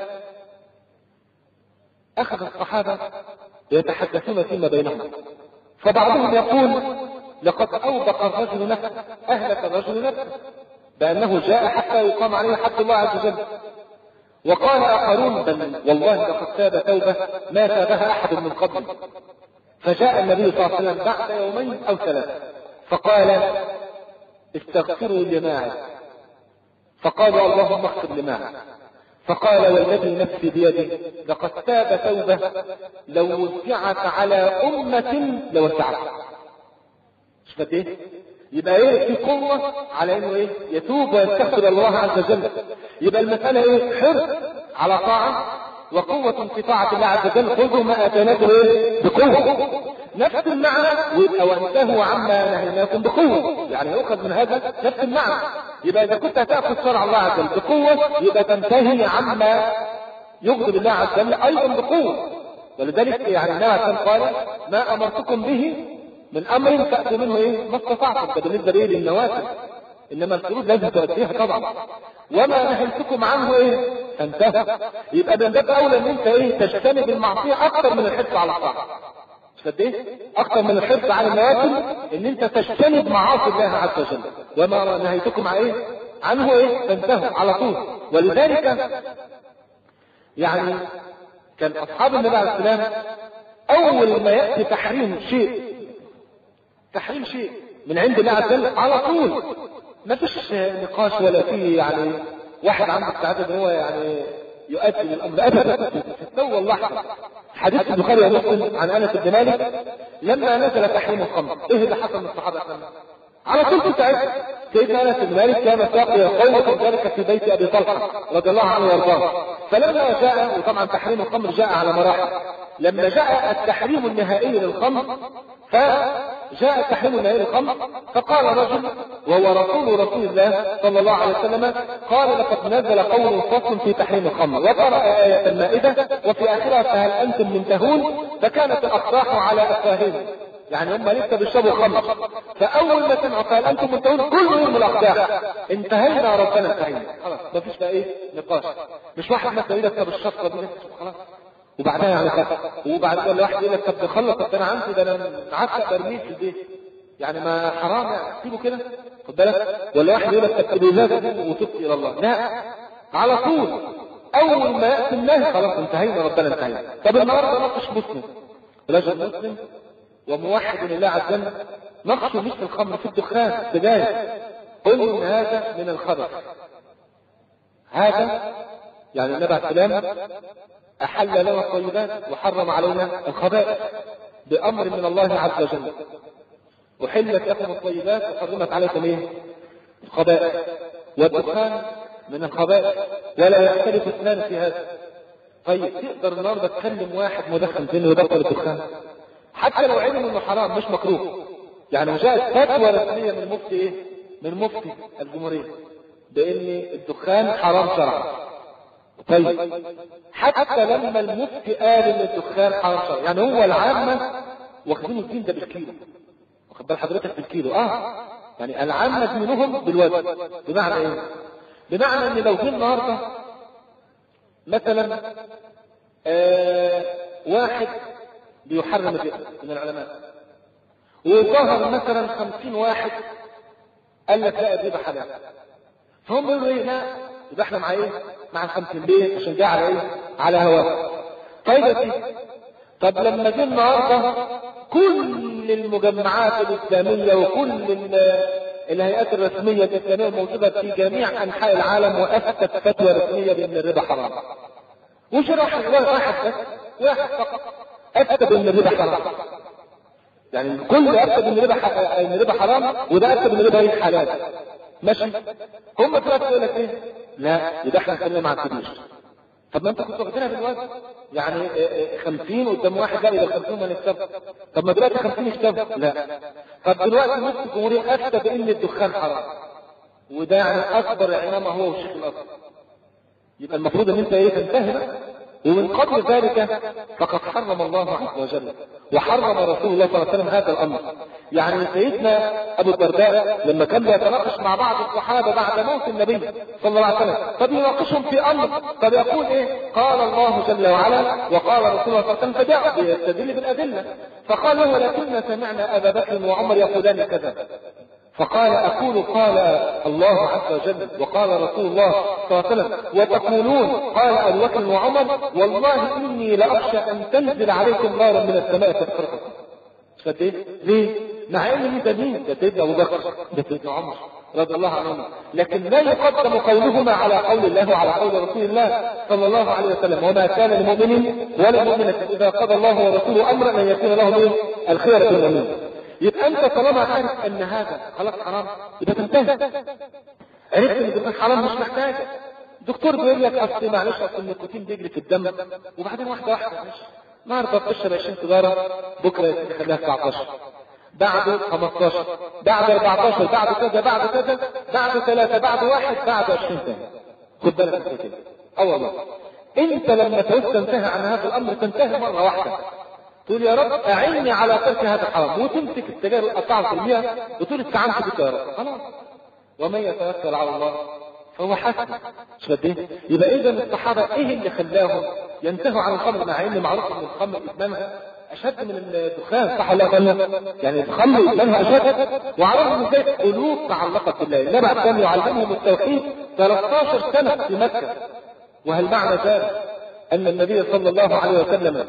أخذ الصحابة يتحدثون فيما بينهم، فبعضهم يقول لقد أوبق الرجل نفسه، أهلك الرجل نفسه بأنه جاء حتى يقام عليه حق الله عز وجل. وقال آخرون بل والله لقد تاب توبة ما تابها أحد من قبل. فجاء النبي صلى الله عليه وسلم بعد يومين أو ثلاثة فقال استغفروا لماعز، فقالوا اللهم اغفر لماعز، فقال والذي نفسي بيده لقد تاب توبة لو وزعت على أمة لوسعتها. مش فاهم ايه؟ يبقى ايه في قوة على انه ايه يتوب ويستغفر الله عز وجل. يبقى المسألة ايه حرص على طاعة وقوة في طاعة الله عز وجل. خذوا ما اتيناكم ايه بقوة، نفس المعنى. ويبقى وانتهوا عما نهيناكم بقوة، يعني يؤخذ من هذا نفس المعنى. يبقى اذا كنت هتأخذ شرع الله عز وجل بقوة يبقى تنتهي عما يغضب الله عز وجل ايضا بقوة. ولذلك يعني النبي قال ما امرتكم به من امر تأتوا منه ايه ما استطعتم. ده بالنسبة ليه للنوافل، انما الفروض لازم تؤديها طبعا. وما نهيتكم عنه ايه فانتهوا. يبقى من باب اولى ان انت ايه تجتنب المعصية اكثر من الحرص على الطاعة. مش قد ايه اكثر من الحرص على النوافل ان انت تجتنب معاصي الله عز وجل. وما نهيتكم عن ايه عنه ايه فانتهوا على طول. ولذلك يعني كان اصحاب النبي عليه السلام اول ما ياتي تحريم شيء تحريم شيء من عند الله عز وجل على طول ما فيش نقاش ولا فيه يعني واحد عنده استعداد ان هو يعني يؤدي الامر ابدا. هو الله حديث البخاري ومسلم عن انس بن مالك لما نزل تحريم الخمر ايه اللي حصل من الصحابه؟ على طول في ساعتها سيدنا انس بن مالك كان ساقي قوم ذلك في بيت ابي طلحه رضي الله عنه وارضاه. فلما جاء، وطبعا تحريم الخمر جاء على مراحل، لما جاء التحريم النهائي للخمر فجاء التحريم النهائي للخمر فقال رجل وهو رسول رسول الله صلى الله عليه وسلم، قال لقد نزل قول فصل في تحريم الخمر وقرأ آية المائدة وفي آخرها فهل أنتم منتهون، فكانت الأقراح على أفواههم، يعني هم لسه بيشربوا خمر، فأول ما سمعوا فهل أنتم منتهون كلهم الأقداح، انتهينا ربنا انتهينا، خلاص ما فيش بقى إيه نقاش. مش واحد مثلا يقول لك طب الشفقة دي خلاص وبعدها يعني خلاص، وبعد كده واحد يقول لك طب نخلص، طب انا عندي ده انا معتق برميل في البيت، يعني ما حرام يعني سيبه كده، خد بالك. ولا واحد يقول لك طب بإجازة وتبت إلى الله، لا على طول أول ما يأتي الله خلاص انتهينا ربنا انتهينا. طب النهارده ناقش مسلم رجل مسلم وموحد لله عز وجل، نقشه مش في الخمر، في الدخان السجاير، قل ان هذا من الخبث، هذا يعني النبي عليه السلام أحل لنا الطيبات وحرم علينا الخبائث بأمر من الله عز وجل، وحلت لكم الطيبات وحرمت عليكم ايه الخبائث، والدخان من الخبائث ولا يختلف اثنان في هذا. طيب تقدر النهارده تكلم واحد مدخن انه يبطل الدخان حتى لو علم انه حرام مش مكروه؟ يعني جاءت فتوى رسميه من مفتي ايه من مفتي الجمهوريه بان الدخان حرام شرعا. طيب حتى لما المفتي قال ان الدخان حرام شرعا، يعني هو العامه واخدين الدين ده بالكيلو، واخد بال حضرتك بالكيلو، اه يعني العامه دينهم بالوزن. بمعنى ايه؟ بمعنى ان لو جه النهارده مثلا آه واحد بيحرم الربا من العلماء، وظهر مثلا خمسين واحد قال لك لا الربا حلال، فهم يقولوا ايه؟ لا يبقى احنا مع ايه؟ مع الخمسين ليه؟ عشان جه على ايه؟ على هواه. طيب يا سيدي، طب لما جه النهارده كل المجمعات الاسلاميه وكل الهيئات الرسميه الاسلاميه الموجوده في جميع انحاء العالم وافتت فتوى رسميه بان الربا حرام، وش راح واحد بس واحد فقط افتى بان الربا حرام، يعني الكل افتى بان الربا ان الربا حرام وده افتى بان الربا حلال، ماشي؟ هم دلوقتي يقول لك ايه؟ لا يبقى احنا خلينا مع الفلوس. طب ما انت كنت واخدينها بالوزن، يعني خمسين قدام واحد، لا يبقى خمسين ما نكتب. طب ما دلوقتي خمسين يكتب، لا. طب دلوقتي مفتي الجمهوريه افتى بان الدخان حرام، وده يعني اكبر اعلامه هو والشيخ الاصغر، يبقى المفروض ان انت ايه تنتهي بقى. ومن قبل ذلك فقد حرم الله عز وجل وحرم رسول الله صلى الله عليه وسلم هذا الامر. يعني سيدنا ابو الدرداء لما كان يتناقش مع بعض الصحابه بعد موت النبي صلى الله عليه وسلم، فبيناقشهم في امر، فبيقول ايه؟ قال الله جل وعلا وقال رسول الله صلى الله عليه وسلم، فجاء بيستدل بالادله، فقال له ولكننا سمعنا ابا بكر وعمر يقولان كذا، فقال أقول قال الله عز وجل وقال رسول الله صلى الله عليه وسلم وتقولون قال أبو بكر وعمر، والله إني لأخشى أن تنزل عليكم نارا من السماء تفرقكم. فديه ليه؟ مع ان ده مين؟ ده سيدنا ابو بكر، ده سيدنا عمر رضي الله عنهم، لكن لا يقدم قولهما على قول الله وعلى قول رسول الله صلى الله عليه وسلم، وما كان لمؤمن ولا مؤمنة اذا قضى الله ورسوله امرا ان يكون لهم الخيرة من الامور. يبقى انت طالما عارف ان هذا خلاص حرام يبقى تنتهي، عرفت ان الدخان حرام مش محتاجه. دكتور بيقول لك اصل معلش اصل النيكوتين بيجري في الدم، وبعدين واحده واحده معلش النهارده بتشرب عشرين سيجاره، بكره يا سيدي خليها تسعتاشر، بعد خمستاشر، بعد اربعتاشر، بعد كذا بعد كذا، بعد ثلاثه، بعد واحد، بعد عشرين سنه. خد بالك انت كده. اه والله انت لما تعوز تنتهي عن هذا الامر تنتهي مره واحده، تقول يا رب اعني على ترك هذا الحرام، وتمسك السجاير وتقطعها في المياه وتقول استعنت بك يا رب، خلاص. ومن يتوكل على الله فهو حسن. مش قد يبقى اذا الصحابه ايه اللي خلاهم ينتهوا عن الخمر، مع ان معروف ان الخمر ادمانها اشد من الدخان، صح ولا لا؟ يعني الخمر ادمانها اشد، وعرفوا ان ازاي قلوب تعلقت بالله. النبي كان يعلمهم التوحيد ثلاث عشرة سنه في مكه، وهل معنى ذلك ان النبي صلى الله عليه وسلم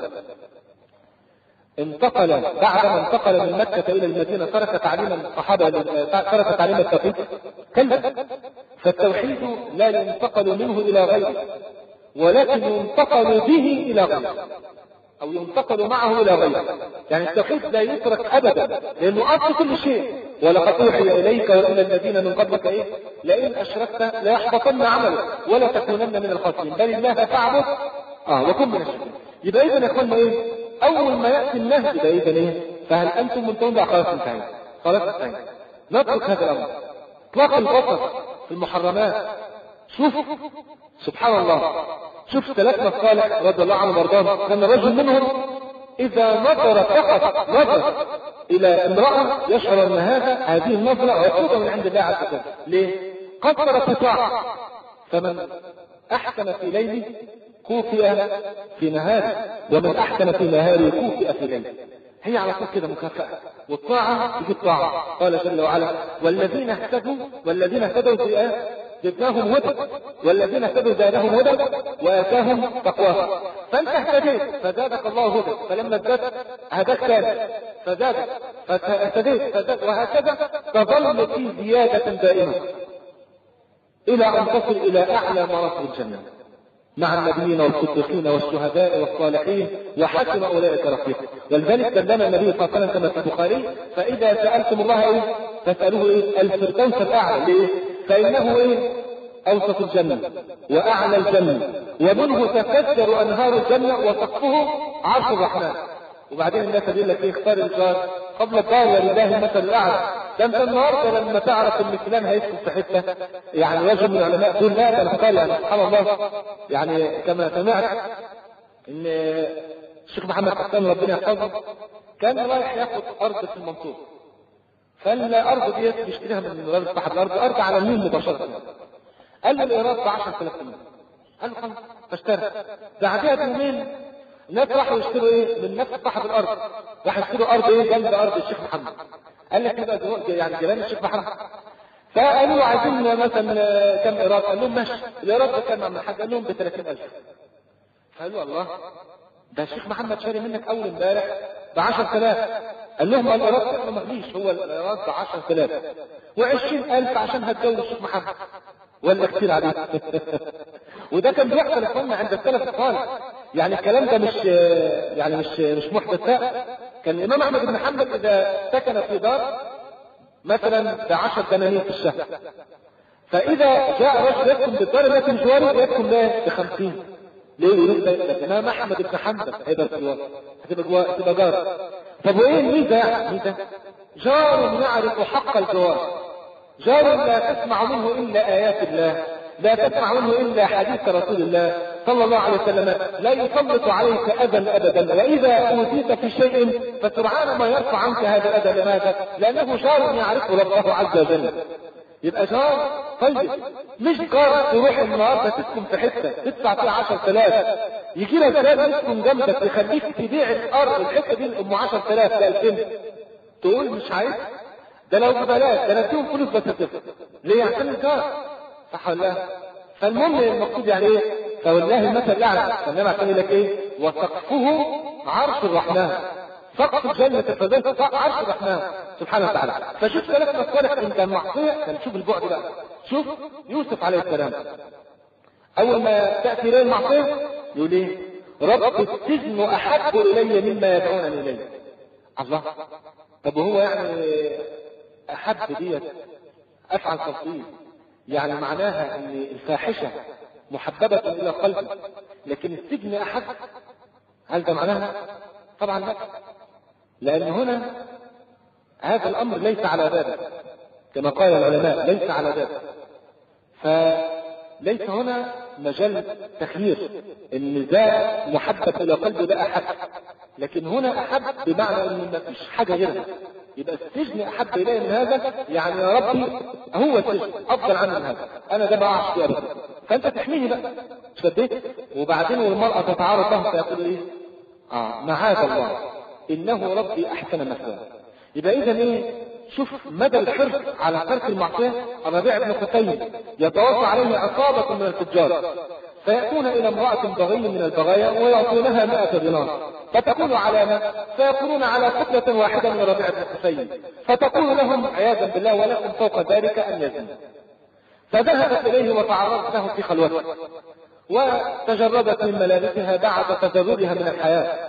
انتقل بعدما انتقل من مكة إلى المدينة ترك تعليم الصحابة، ترك تعليم التوحيد؟ كلا، فالتوحيد لا ينتقل منه إلى غيره، ولكن ينتقل به إلى غيره. أو ينتقل معه إلى غيره. يعني التوحيد لا يترك أبدا، لأنه أصل كل شيء. ولقد أوحي إليك وإلى الذين من قبلك إيه؟ لئن أشركت ليحبطن عملك ولا تكونن من الخاسرين، بل الله فاعبد آه وكن من الشاكرين. يبقى إذا يا إخوانا إيه؟ أول ما يأتي النهي يبقى إذا إيه؟ فهل أنتم منتهون؟ بقى خلاص انتهينا، خلاص انتهينا. نترك هذا الأمر. إطلاق البصر في المحرمات. شوف سبحان الله، شوف سلفنا الصالح رضي الله عنه وارضاه، كان رجل منهم إذا نظر فقط نظر إلى امرأة يشعر أن هذا هذه النظرة عقوبة من عند الله عز وجل. ليه؟ قصر في طاعة. فمن أحسن في ليله كوفئ في نهاره، ومن أحسن في نهاره كوفئ في ليله. هي على طول كده مكافأة، والطاعة تجي الطاعة. قال جل وعلا: والذين اهتدوا والذين اهتدوا في آية زدناهم هدى والذين اهتدوا زادهم هدى وآتاهم تقواهم. فأنت اهتديت فزادك الله هدى، فلما ازددت هداك ثاني فزادك فاهتديت فزاد، وهكذا تظل في زيادة دائمة إلى أن تصل إلى أعلى مراتب الجنة مع النبيين والصديقين والشهداء والصالحين وحسن أولئك رفيقا. ولذلك دلنا النبي صلى الله عليه وسلم كما في البخاري: فإذا سألتم الله إيه؟ فاسألوه إيه؟ الفردوس الأعلى. ليه؟ فإنه إيه؟ أوسط الجنة وأعلى الجنة، ومنه تفجر أنهار الجنة وسقفه عرش الرحمن. وبعدين الناس يقول لك إيه؟ اختار الجار قبل الدار ولله المثل الأعلى. ده انت النهارده لما تعرف ان فلان هيسكن في حته، يعني يجب من العلماء تقول لا ده القال يعني سبحان الله. يعني كما سمعت ان الشيخ محمد حسان ربنا يحفظه كان رايح ياخد ارض في المنصوره، فالارض دي بيشتريها من راجل صاحب الارض، ارض على النيل مباشره. قال له الايراد ب عشرة آلاف جنيه. قال له خلاص فاشترى. بعدها بيومين الناس راحوا يشتروا ايه من نفس صاحب الارض، راحوا يشتروا ارض ايه جنب ارض الشيخ محمد. قال لك كده يعني جيران الشيخ محمد. فقالوا عايزين مثلا كم ايراد؟ قال لهم ماشي. الايراد ده كان من حد؟ قال لهم ب ثلاثين ألف. قالوا الله، ده الشيخ محمد شاري منك اول امبارح ب عشرة آلاف. قال لهم الايراد كان ما فيش، هو الايراد ب عشرة آلاف وعشرين ألف عشان هتجوز الشيخ محمد، ولا كتير عليه. وده كان بيحصل يا اخوانا عند السلف الصالح. يعني الكلام ده مش يعني مش مش محدثات. كان الامام احمد بن حنبل اذا سكن في دار مثلا بعشر دنانير في الشهر، فاذا جاء رجل يسكن بالدار التي بجواره يسكن ب خمسين. ليه؟ يريد الامام احمد بن حنبل هيبقى الجوار هتبقى جار. طب وايه الميزه؟ يعني ميزه جار يعرف حق الجوار، جار لا تسمع منه الا ايات الله، لا تسمع منه الا حديث رسول الله صلى الله عليه وسلم، لا يسلط عليك اذى ابدا، واذا اوتيت في شيء فسرعان ما يرفع عنك هذا الاذى. لماذا؟ لانه جار يعرفه ربه عز وجل. يبقى جار طيب، مش جار تروح النهارده تسكن في حته تدفع فيها عشرة آلاف، يجي لك جار يسكن جنبك يخليك تبيع الارض الحته دي ام عشرة آلاف ب ألفين، تقول مش عايز؟ ده لو ببلاش ده انا اديهم فلوس بس تدفع. ليه؟ عشان الجار. صح ولا لا؟ فالمهم المقصود يعني ايه؟ فوالله المثل الاعلى. فالنبي عشان لك ايه؟ وسقفه عرش الرحمن. سقف الجنة الفردوس عرش الرحمن سبحانه وتعالى. فشوف سلفنا الصالح ان كان معصية، كان شوف البعد بقى. شوف يوسف عليه السلام اول ما تأتي اليه المعصية يقول ايه؟ رب السجن احب الي مما يدعونني اليه. الله، طب وهو يعني احب ديت افعل تفضيل، يعني معناها ان الفاحشة محببة الى قلبي لكن السجن احب، هل ده معناها؟ طبعا لا، لان هنا هذا الامر ليس على بابه كما قال العلماء، ليس على بابه، فليس هنا مجال تخيير ان ده محبب الى قلبه ده احب، لكن هنا احب بمعنى ان ما فيش حاجه غيرها. يبقى السجن احب اليه من هذا، يعني يا ربي هو السجن افضل عنه من هذا، انا ده ما اعرفش فيه ابدا، فانت تحميني بقى. شديت. وبعدين والمراه تتعارض له فيقول ايه؟ اه معاذ الله انه ربي احسن مثواه. يبقى اذا ايه؟ شوف مدى الحرص على ترك المعصيه. الربيع بن خثيم يتواصى عليه عصابه من التجار فيأتون الى امراه بغي من البغايا ويعطونها مائة دينار، فتكون علامة فيكونون على قتلة واحدة من الربيع بن خثيم، فتقول لهم عياذا بالله ولكم فوق ذلك ان يزنوا. فذهبت اليه وتعرضت له في خلوته وتجردت من ملابسها بعد تجردها من الحياة،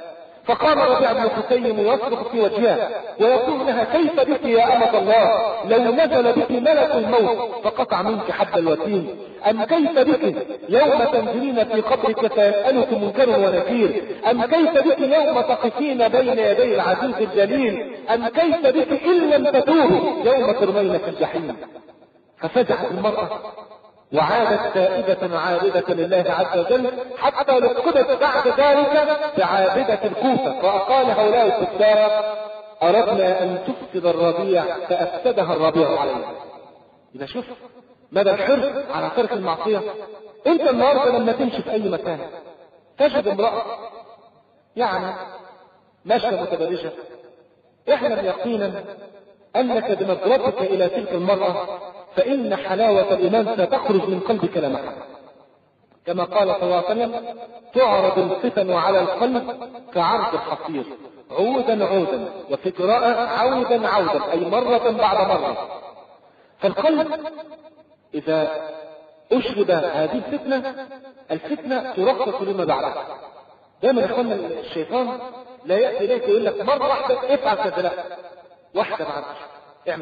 فقام ربيع بن حسين يصرخ في وجهها ويقول لها كيف بك يا أمة الله لو نزل بك ملك الموت فقطع منك حب الوتين، أم كيف بك يوم تنزلين في قبرك فيسألك منكر ونكير، أم كيف بك يوم تقفين بين يدي العزيز الجليل، أم كيف بك إن لم تتوبي يوم ترمين في الجحيم. ففزعت المرأة وعادت تائبة عابدة لله عز وجل، حتى لقبت بعد ذلك بعابدة الكوفة، فقال هؤلاء الكفار أردنا أن تفسد الربيع فأفسدها الربيع علينا. إذا شوف مدى الحرص على ترك المعصية. أنت النهارده لما تمشي في أي مكان تجد امرأة يعني ماشية متبرجة، احلم يقينا أنك بنظرتك إلى تلك المرأة فإن حلاوة الإيمان ستخرج من قلبك لمحا، كما قال صلى الله عليه وسلم تعرض الفتن على القلب كعرض الحصير عودا عودا، وفي قراءة عودا عودا أي مرة بعد مرة. فالقلب إذا أشرب هذه الفتنة الفتنة ترقص لما بعدها. دائما يقول الشيطان لا يأتي إليك يقول لك مرة واحدة افعل كذا، لا واحدة بعد اعمل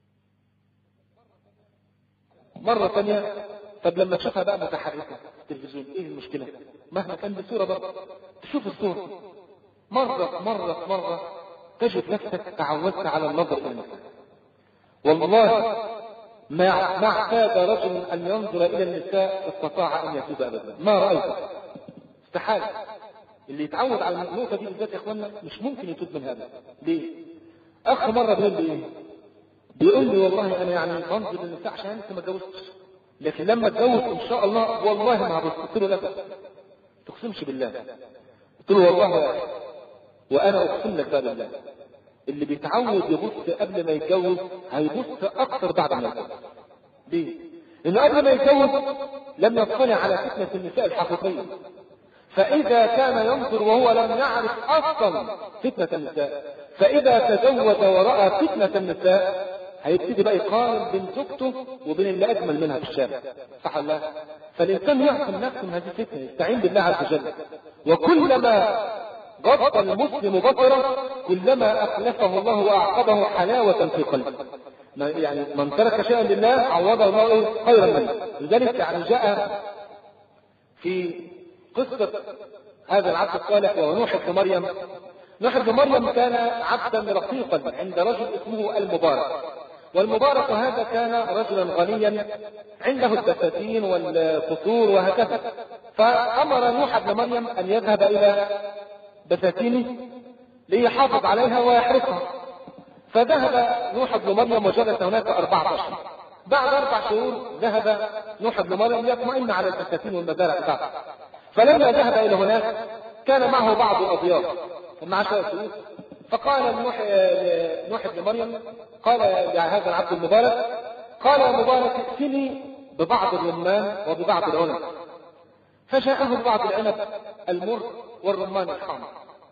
مرة ثانية. طب لما تشوفها بقى متحركة في التلفزيون ايه المشكلة؟ مهما كان بصورة برضه تشوف الصورة مرة مرة مرة تجد نفسك تعودت على النظر إلى النساء. والله ما ما اعتاد رجل أن ينظر إلى النساء استطاع أن يتوب أبدا، ما رأيته استحال. اللي يتعود على النقطة دي بالذات يا اخوانا مش ممكن يتوب من هذا. ليه؟ أخ مرة بيقول لي إيه؟ بيقول لي والله أنا يعني بنظر للنساء عشان أنت ما اتجوزتش، لكن لما اتجوز إن شاء الله والله ما هبص. قلت له لا تقسمش بالله. قلت له والله يا أخي وأنا أقسم لك بقى بالله اللي بيتعود يبص قبل ما يتجوز هيبص أكثر بعد ما يتجوز. ليه؟ لأنه قبل ما يتجوز لم يطلع على فتنة النساء الحقيقية، فإذا كان ينظر وهو لم يعرف أصلا فتنة النساء، فإذا تزوج ورأى فتنة النساء هيبتدي بقى يقارن بين زوجته وبين اللي أجمل منها في الشارع، صح الله؟ فالإنسان يعصم نفسه من هذه الفتنة، يستعين بالله عز وجل. وكلما غض المسلم بصره كلما أخلفه الله وأعقبه حلاوة في قلبه. يعني من ترك شيئا لله عوضه الله خيرا منه. لذلك يعني جاء في قصة هذا العبد الصالح وهو نوح بن مريم. نوح بن مريم كان عبدا رقيقا عند رجل اسمه المبارك، والمبارك هذا كان رجلا غنيا عنده البساتين والقصور وهكذا. فأمر نوح بن مريم أن يذهب إلى بساتينه ليحافظ عليها ويحرسها. فذهب نوح بن مريم وجلس هناك أربعة أشهر. بعد أربع شهور ذهب نوح بن مريم يطمئن على البساتين والمزارع بتاعته. فلما ذهب إلى هناك كان معه بعض الأضياف مع شوية فلوس. فقال نوح نوح بن مريم قال يا هذا العبد المبارك، قال يا مبارك ائتني ببعض الرمان وببعض العنب. فجاءه بعض العنب المر والرمان الحامض.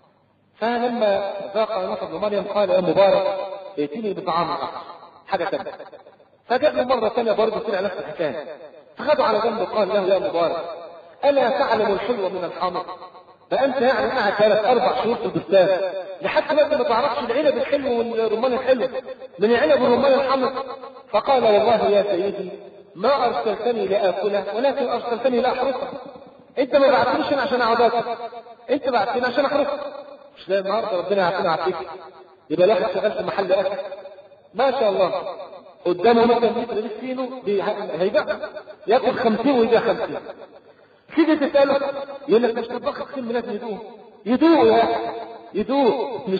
فلما ذاق نوح بن مريم قال يا مبارك ائتني بطعام آخر حاجة ثانية. فجاء له مرة ثانية برضه طلع نفس الحكاية. فخذوا على جنبه قال له يا مبارك ألا تعلم الحلو من الحامض؟ فأنت يعني قاعد ثلاث أربع شهور في البستان لحتى ما تعرفش العنب الحلو والرمان الحلو من العنب والرمان الحامض؟ فقال والله يا سيدي ما أرسلتني لآكله ولكن أرسلتني لأحرسه. أنت ما بعتنيش عشان أعودك، أنت بعتني عشان أحرسه. مش لا النهارده ربنا يعطينا عافيك يبقى الواحد شغال في محل أكل ما شاء الله قدامه مثلا متر للسينو هيبيع ياكل خمسين ويبيع خمسين. تيجي تسأله يقول لك مش طباخ خمسين من الناس يدوه يدوه يا يدوه مش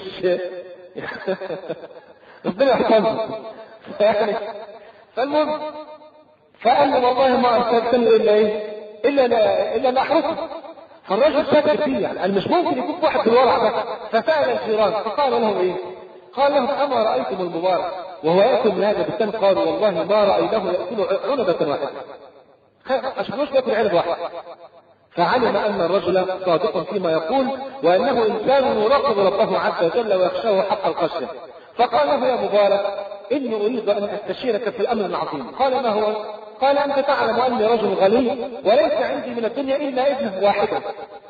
ربنا يحفظه. يعني فالمهم فقال له والله ما أرسلتني إلا إيه إلا إلا لأحرسه. فالرجل شك فيه يعني قال مش ممكن يكون واحد في الورع ده. فسأل الجيران فقال لهم إيه؟ قال لهم أما رأيتم المبارك وهو يأكل من هذا بالتن؟ قالوا والله ما رأيناه يأكل عنبة واحدة عشان مش يأكل عنب واحد. فعلم أن الرجل صادق فيما يقول وأنه إنسان يراقب ربه عز وجل ويخشاه حق الخشية. فقال له يا مبارك إني أريد أن أستشيرك في الأمر العظيم. قال ما هو؟ قال أنت تعلم أني رجل غني وليس عندي من الدنيا إلا ابنة واحدة،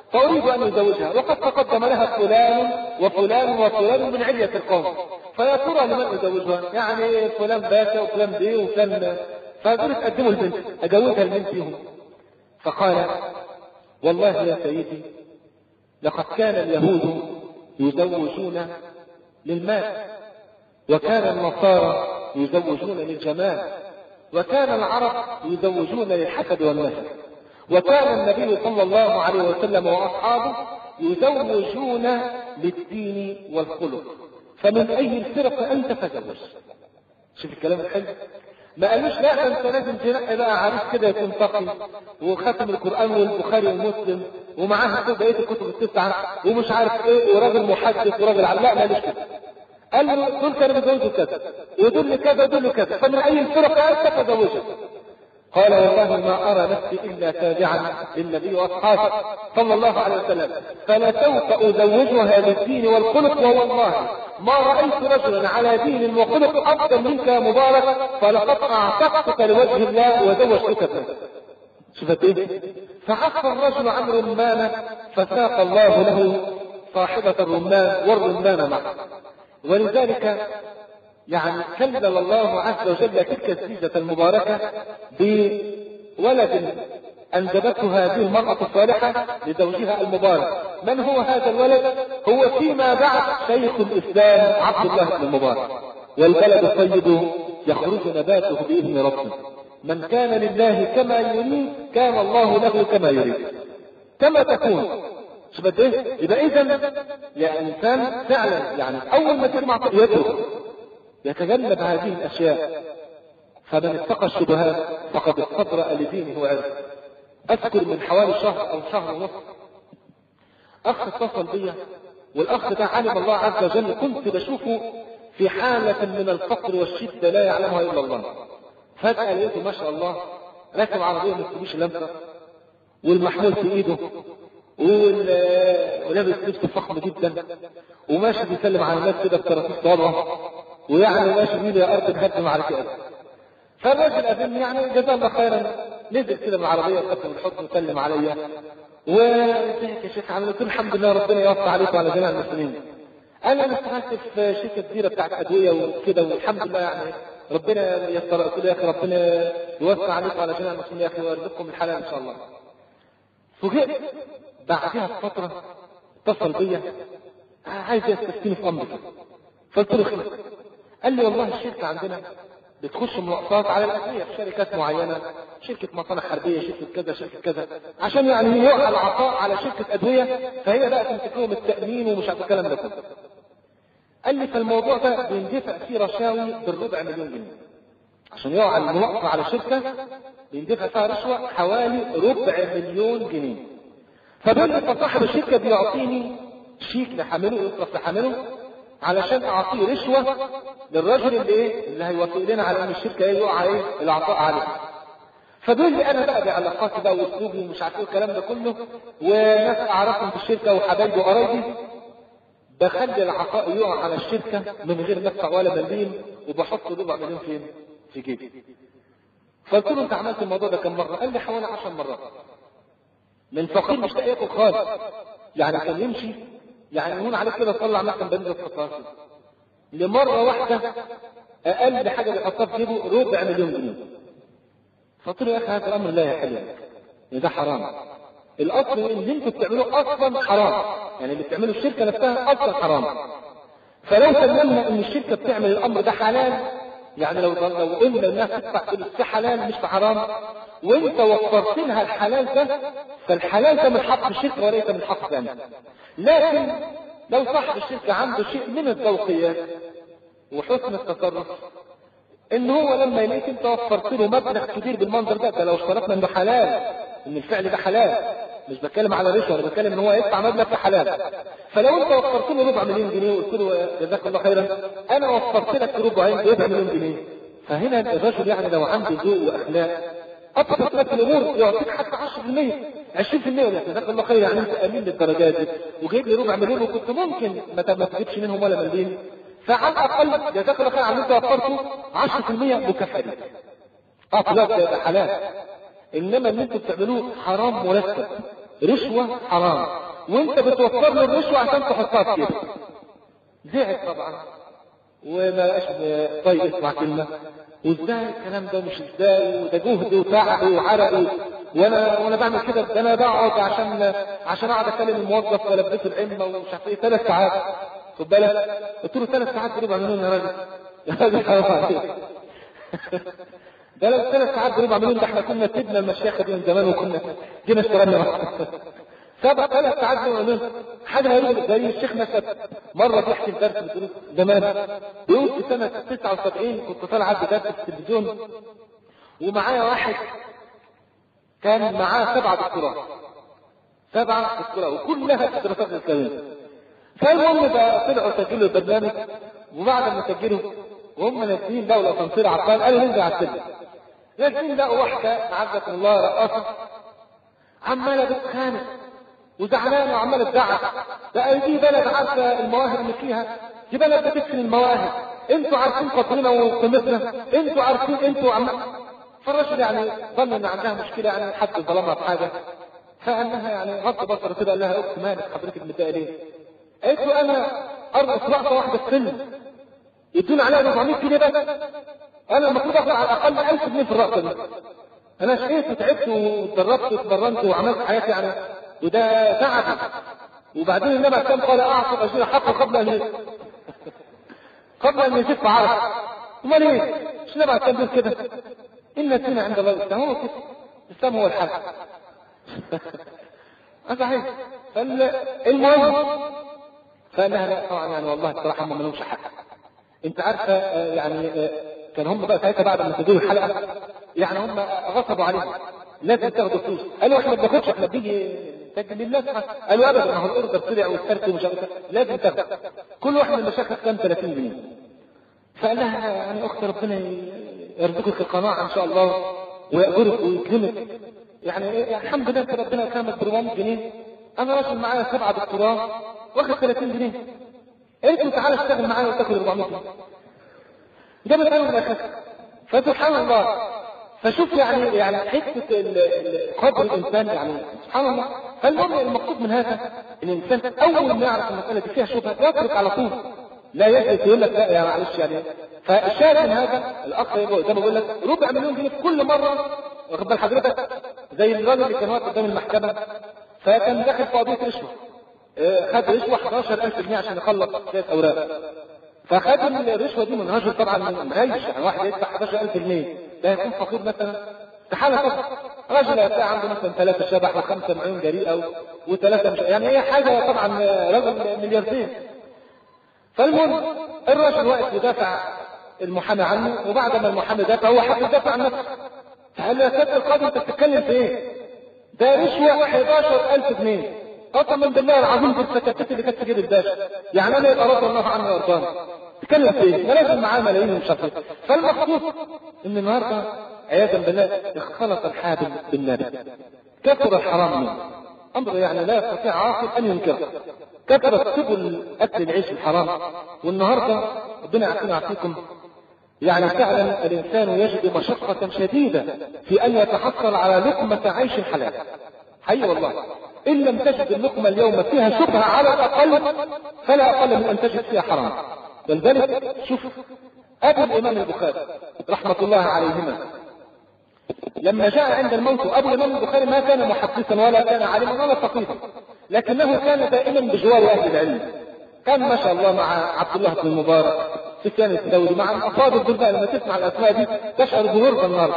فأريد أن أزوجها، وقد تقدم لها فلان وفلان وفلان من علية القوم، فيا ترى لمن أزوجها؟ يعني فلان باشا وفلان بيه وفلان، فدول تقدموا البنت، أجوزها البنت فيهم. فقال والله يا سيدي لقد كان اليهود يزوجون للمال، وكان النصارى يزوجون للجمال، وكان العرب يزوجون للحسب والنسب، وكان النبي صلى الله عليه وسلم وأصحابه يزوجون للدين والخلق، فمن أي الفرق أنت فزوج. شوف الكلام الحلو، ما قالوش لا انت لازم تنقي بقى عريس كده يكون تقي وختم القرآن والبخاري ومسلم ومعاها كل بقية الكتب التسعة ومش عارف ايه وراجل محدث وراجل عم، لا مالوش كده. قال له دول كانوا بيتجوزوا كذا ودول كذا ودول كذا، فمن اي الفرق انت فزوجها. قال والله ما ارى نفسي الا تابعا للنبي واصحابه صلى الله عليه وسلم، فلسوف ازوجها للدين والخلق، ووالله ما رايت رجلا على دين وخلق افضل منك يا مبارك، فلقد اعتقتك لوجه الله وزوجتك به. شفت ايه؟ فعف الرجل عن رمانه فساق الله له صاحبه الرمان والرمان معه. ولذلك يعني كلل الله عز وجل تلك الزيجة المباركة بولد أنجبته هذه المرأة الصالحة لزوجها المبارك. من هو هذا الولد؟ هو فيما بعد شيخ الإسلام عبد الله بن المبارك. والبلد الطيب يخرج نباته بإذن ربه، من كان لله كما يريد كان الله له كما يريد، كما تكون. شبت ايه؟ يبقى إذن يا إنسان فعلا يعني أول ما تجمع يترك يتجنب هذه الأشياء، فمن اتقى الشبهات فقد استبرأ لدينه وعرضه. أذكر من حوالي شهر أو شهر ونصف أخ اتصل بي، والأخ ده علم الله عز وجل كنت بشوفه في حالة من الفقر والشدة لا يعلمها إلا الله. فجأة لقيته ما شاء الله راكب عربية ما تسويش لمسة والمحمول في إيده ولابس لبس فخم جدا وماشي بيسلم على الناس كده بطريقة واضحة، ويعني ماشي بيده يا أرض نهدم على كده. فالراجل قابلني يعني جزاه الله خيرا، نزل كده من العربية وقدم الحضن وسلم عليا وازيك يا شيخ عامل؟ قلت له الحمد لله ربنا يوفق عليك وعلى جميع المسلمين. انا اشتغلت في شركة كبيرة بتاعت أدوية وكده والحمد لله يعني ربنا ييسر. قلت له يا أخي ربنا يوفق عليك وعلى جميع المسلمين يا أخي ويرزقكم الحلال إن شاء الله. فوجئت بعدها بفترة اتصل بيا عايز يستفتيني في أمري، فقلت له خير. قال لي والله الشركة عندنا بتخش مناقصات على الأدوية في شركات معينة، شركة مصانع حربية، شركة كذا شركة كذا، عشان يعني يوقع العطاء على شركة أدوية فهي بقى تمسك لهم التأمين ومش عارف الكلام ده كله. قال لي فالموضوع ده بيندفع فيه رشاوي بالربع مليون جنيه عشان يوقع المناقصة على شركة بيندفع فيها رشوة حوالي ربع مليون جنيه. فبقول لي فصاحب الشركة بيعطيني شيك لحامله يصرف لحامله علشان اعطيه رشوة للراجل اللي ايه اللي هيوافق لنا على ان الشركة ايه يقع ايه العطاء عليه. فبيقول لي انا بقى بعلاقاتي بقى واسلوبي ومش عارف ايه الكلام ده كله وناس اعرفهم في الشركة وحبايبي وقرايبي، بخلي العطاء يقع على الشركة من غير ما ادفع ولا مليم وبحط ربع مليون فين في جيبي. فقلت له انت عملت الموضوع ده كم مرة؟ قال لي حوالي عشر مرات. من فقير مش لاقي ياكل خالص، يعني كان يمشي يعني يهون عليك كده تطلع مثلا بنزل الخطاف لمرة واحدة اقل حاجة بيحطها في جيبه ربع مليون جنيه. فقلت له يا اخي هذا الامر لا يحل، ده حرام. الاصل ان انتوا بتعملوه اصلا حرام، يعني اللي بتعمله الشركة نفسها اصلا حرام. فلو سلمنا ان الشركة بتعمل الامر ده حلال، يعني لو لو قلنا الناس تدفع فلوس في حلال مش في حرام وانت وفرت لها الحلال ده، فالحلال ده من حق الشركة وليس من حق ثاني. لكن لو صاحب الشركة عنده شيء من الذوقيات وحسن التصرف ان هو لما يلاقيك انت وفرت له مبلغ كبير بالمنظر ده، ده لو اشترطنا انه حلال ان الفعل ده حلال، مش بتكلم على رشوه، انا بتكلم ان هو يدفع مبلغ في حلال. فلو انت وفرت له ربع مليون جنيه وقلت له جزاك الله خيرا انا وفرت لك ربع ربع مليون جنيه، فهنا الرجل يعني لو عنده ذوق واخلاق ابسط لك الامور يعطيك حتى عشرة بالمية عشرين بالمية ولا جزاك الله خير، يعني انت امين للدرجات دي وجايب لي ربع مليون وكنت ممكن ما تجيبش منهم ولا مليون، فعلى الاقل جزاك الله خير عن انت وفرته عشرة بالمية مكافاه لك. اه لا ده حلال، انما اللي انتوا بتعملوه حرام مرتب. رشوة حرام، وانت بتوفر له الرشوة عشان تحطها في كده. زعل طبعا وما بقاش طيب اسمع كلمة، وازاي الكلام ده مش ازاي، وده جهد وتعب وعرق، وانا وانا بعمل كده، ده انا بقعد عشان عشان اقعد اكلم الموظف والبسه العمه ومش عارف ايه ثلاث ساعات. خد بالك، قلت له ثلاث ساعات بربع مليون يا راجل، يا راجل حرام عليك. ده لو ثلاث ساعات بربع مليون، ده احنا كنا سيبنا المشايخ دي من زمان وكنا جينا اشتغلنا سبع ثلاث ساعات بربع مليون، حاجه غريبه. زي الشيخ نسب مره بيحكي في درس الدروس زمان، بيقول في سنه تسعة وسبعين كنت طالع عندي درس في التلفزيون، ومعايا واحد كان معاه سبعة دكتوراه، سبعة دكتوراه وكلها في الدراسات الإسلامية. فالمهم بقى طلعوا سجلوا البرنامج، وبعد ما سجلوا وهم نازلين لقوا الأسانسير عطلان، قالوا ننزل على السلم. نازلين لقوا واحدة أعزكم الله رقاصة عمالة بتخانق وزعلانة وعمالة تزعق، ده دي بلد عارفة المواهب اللي فيها، دي بلد بتدفن المواهب، انتوا عارفين قدرنا وقيمتنا، انتوا عارفين انتوا عم... فالرجل يعني ظن ان عندها مشكله، يعني حد ظلمها في حاجه، فانها يعني غض بصر كده قال لها اخت مالك حضرتك متضايقه ليه؟ قالت له انا ارقص رقصه واحده في سن يدون عليها أربعمية جنيه بس، انا المفروض اخد على الاقل ألف جنيه في الرقصه دي. انا شقيت وتعبت واتدربت واتمرنت وعملت حياتي يعني، وده تعب. وبعدين النبي كان قال اعطوا اجر حقه قبل ان قبل ان يجف عرق. امال ايه؟ مش النبي كان بيقول كده؟ إن الدين عند الله الإسلام، هو كده، الإسلام هو الحل. صحيح. فالمهم فأنها لا طبعا يعني والله الصراحة هم ما لهمش حق. أنت عارفة يعني كان هم بقى ساعتها بعد ما سجلوا الحلقة يعني هم غصبوا عليهم، لازم تاخدوا فلوس. قالوا احنا ما بناخدش، احنا بنيجي تسجل لله. قالوا ابدا، ما هو الاوردر طلع والسرق ومش عارف، لازم تاخد. كل واحد من المشايخ كان ثلاثين جنيه. فقال لها يعني اخت ربنا يرزقك القناعة ان شاء الله ويأجرك ويكرمك، يعني الحمد لله ربنا كرمك ب أربعمية جنيه، انا راجل معايا سبعة دكتوراه واخد ثلاثين جنيه، انت تعالى اشتغل معايا وتاخد أربعمية جنيه. ده من اول الاخر. فسبحان الله، فشوف يعني يعني حته قدر الانسان يعني سبحان الله. فالمهم المقصود من هذا ان الانسان اول ما يعرف المساله دي فيها شبهه يترك على طول، لا يجلس يقول لك لا يا معلش يعني. فالشاهد من هذا الاخ زي ما بقول لك ربع مليون جنيه في كل مره، واخد بال حضرتك؟ زي الراجل اللي كان واقف قدام المحكمه فكان داخل في قضيه رشوه، خد رشوه أحد عشر ألف جنيه عشان يخلص شويه اوراق، فخد الرشوه دي من رجل طبعا مهيش، يعني واحد يدفع أحد عشر ألف جنيه ده يكون فقير مثلا استحاله طبعا. رجل هتلاقي عنده مثلا ثلاثه شبح وخمسه معين جريئه وثلاثه مش يعني هي حاجه طبعا رجل ملياردير. فالمهم الرجل واقف يدافع المحامي عنه، وبعد ما المحامي دافع هو حب يدافع عن نفسه، فقال له يا سيادة القاضي انت بتتكلم في ايه؟ ده رشوه أحد عشر ألف جنيه، قسما بالله العظيم في السكتات اللي كانت تجيب الباشا، يعني انا يبقى رضي الله عنه وارضاه. تتكلم في ايه؟ ما لازم معاه ملايين ومش عارف ايه. فالمقصود ان النهارده عياذا بالله اختلط الحابل بالنابل، كثر الحرام منه، امر يعني لا يستطيع عاقل ان ينكره. كثرت سبل اكل العيش الحرام، والنهارده ربنا يعافينا ويعافيكم يعني فعلا الانسان يجد مشقة شديدة في ان يتحصل على لقمة عيش حلال. حقيقي والله ان لم تجد اللقمة اليوم فيها شبهة على الاقل فلا اقل من ان تجد فيها حرام. ولذلك شوف ابو الامام البخاري رحمة الله عليهما لما جاء عند الموت، ابو الامام البخاري ما كان محدثا ولا كان عالما ولا فقيها، لكنه كان دائما بجوار اهل العلم. كان ما شاء الله مع عبد الله بن المبارك، سفيان الثوري، مع الافاضل دول بقى لما تسمع الاسماء دي تشعر بغربه النهارده.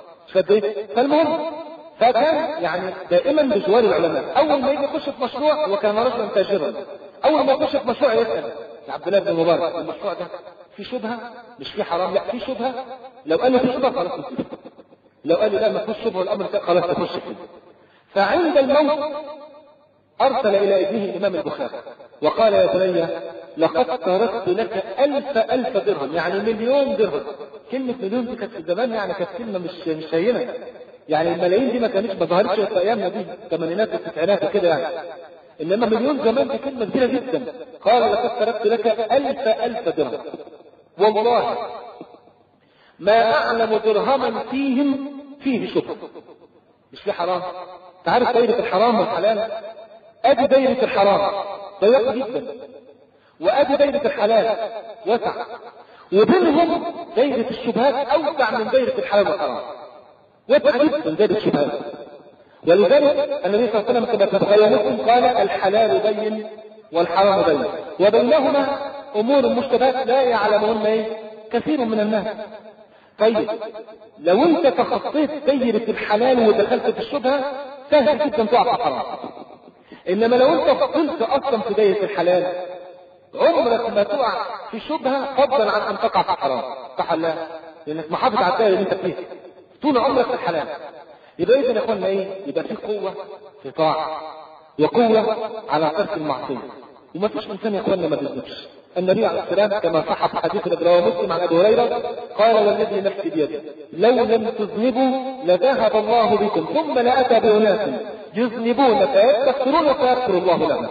فالمهم فكان يعني دائما بجوار العلماء. اول ما يجي يخش في مشروع وكان رجلا تاجرا، اول ما يخش في مشروع يسال عبد الله بن المبارك المشروع ده في شبهه مش في حرام؟ لا في شبهه. لو قال له في شبهه خلاص نسيب، لو قال له لا ما فيش شبهه والامر خلاص تخش فيه. فعند الموت ارسل الى ابنه الامام البخاري وقال يا بني لقد تركت لك الف الف درهم، يعني مليون درهم. كلمه مليون دي كانت في زمان يعني كانت كلمه مش مش هينه، يعني الملايين دي ما كانتش ما ظهرتش في ايامنا دي الثمانينات والتسعينات وكده يعني، انما مليون زمان دي كلمه كبيره جدا. قال لقد تركت لك الف الف درهم والله ما اعلم درهما فيهم فيه شبهه، مش في حرام. تعرف دايرة الحرام والحلال؟ ادي دايرة الحرام ضيقة جدا، وادي دايرة الحلال وسع، وبينهم دايرة الشبهات اوسع من دايرة الحلال والحرام، وسع جدا دايرة الشبهات. ولذلك النبي صلى الله عليه وسلم كما تتخيل مسلم قال الحلال بين والحرام بين، وبينهما امور مشتبهات لا يعلمهن ايه كثير من الناس. طيب لو انت تخطيت دايرة الحلال ودخلت في الشبهة سهل جدا تقع في الحرام، انما لو انت فضلت اصلا في دايرة الحلال عمرك ما تقع في شبهة فضلا عن ان تقع في الحرام، صح ولا لا؟ لانك محافظ على الدايرة اللي انت فيها طول عمرك في الحلال. يبقى اذا يا اخوانا ايه؟ يبقى في قوة في طاعة وقوة على ترك المعصية، وما فيش انسان يا اخوانا ما بيذنبش. النبي عليه السلام كما صح في حديث الذي رواه مسلم عن ابي هريره قال والذي نفسي بيده لو لم تذنبوا لذهب الله بكم ثم لاتى باناس يذنبون فيستغفرون فيغفر الله لهم.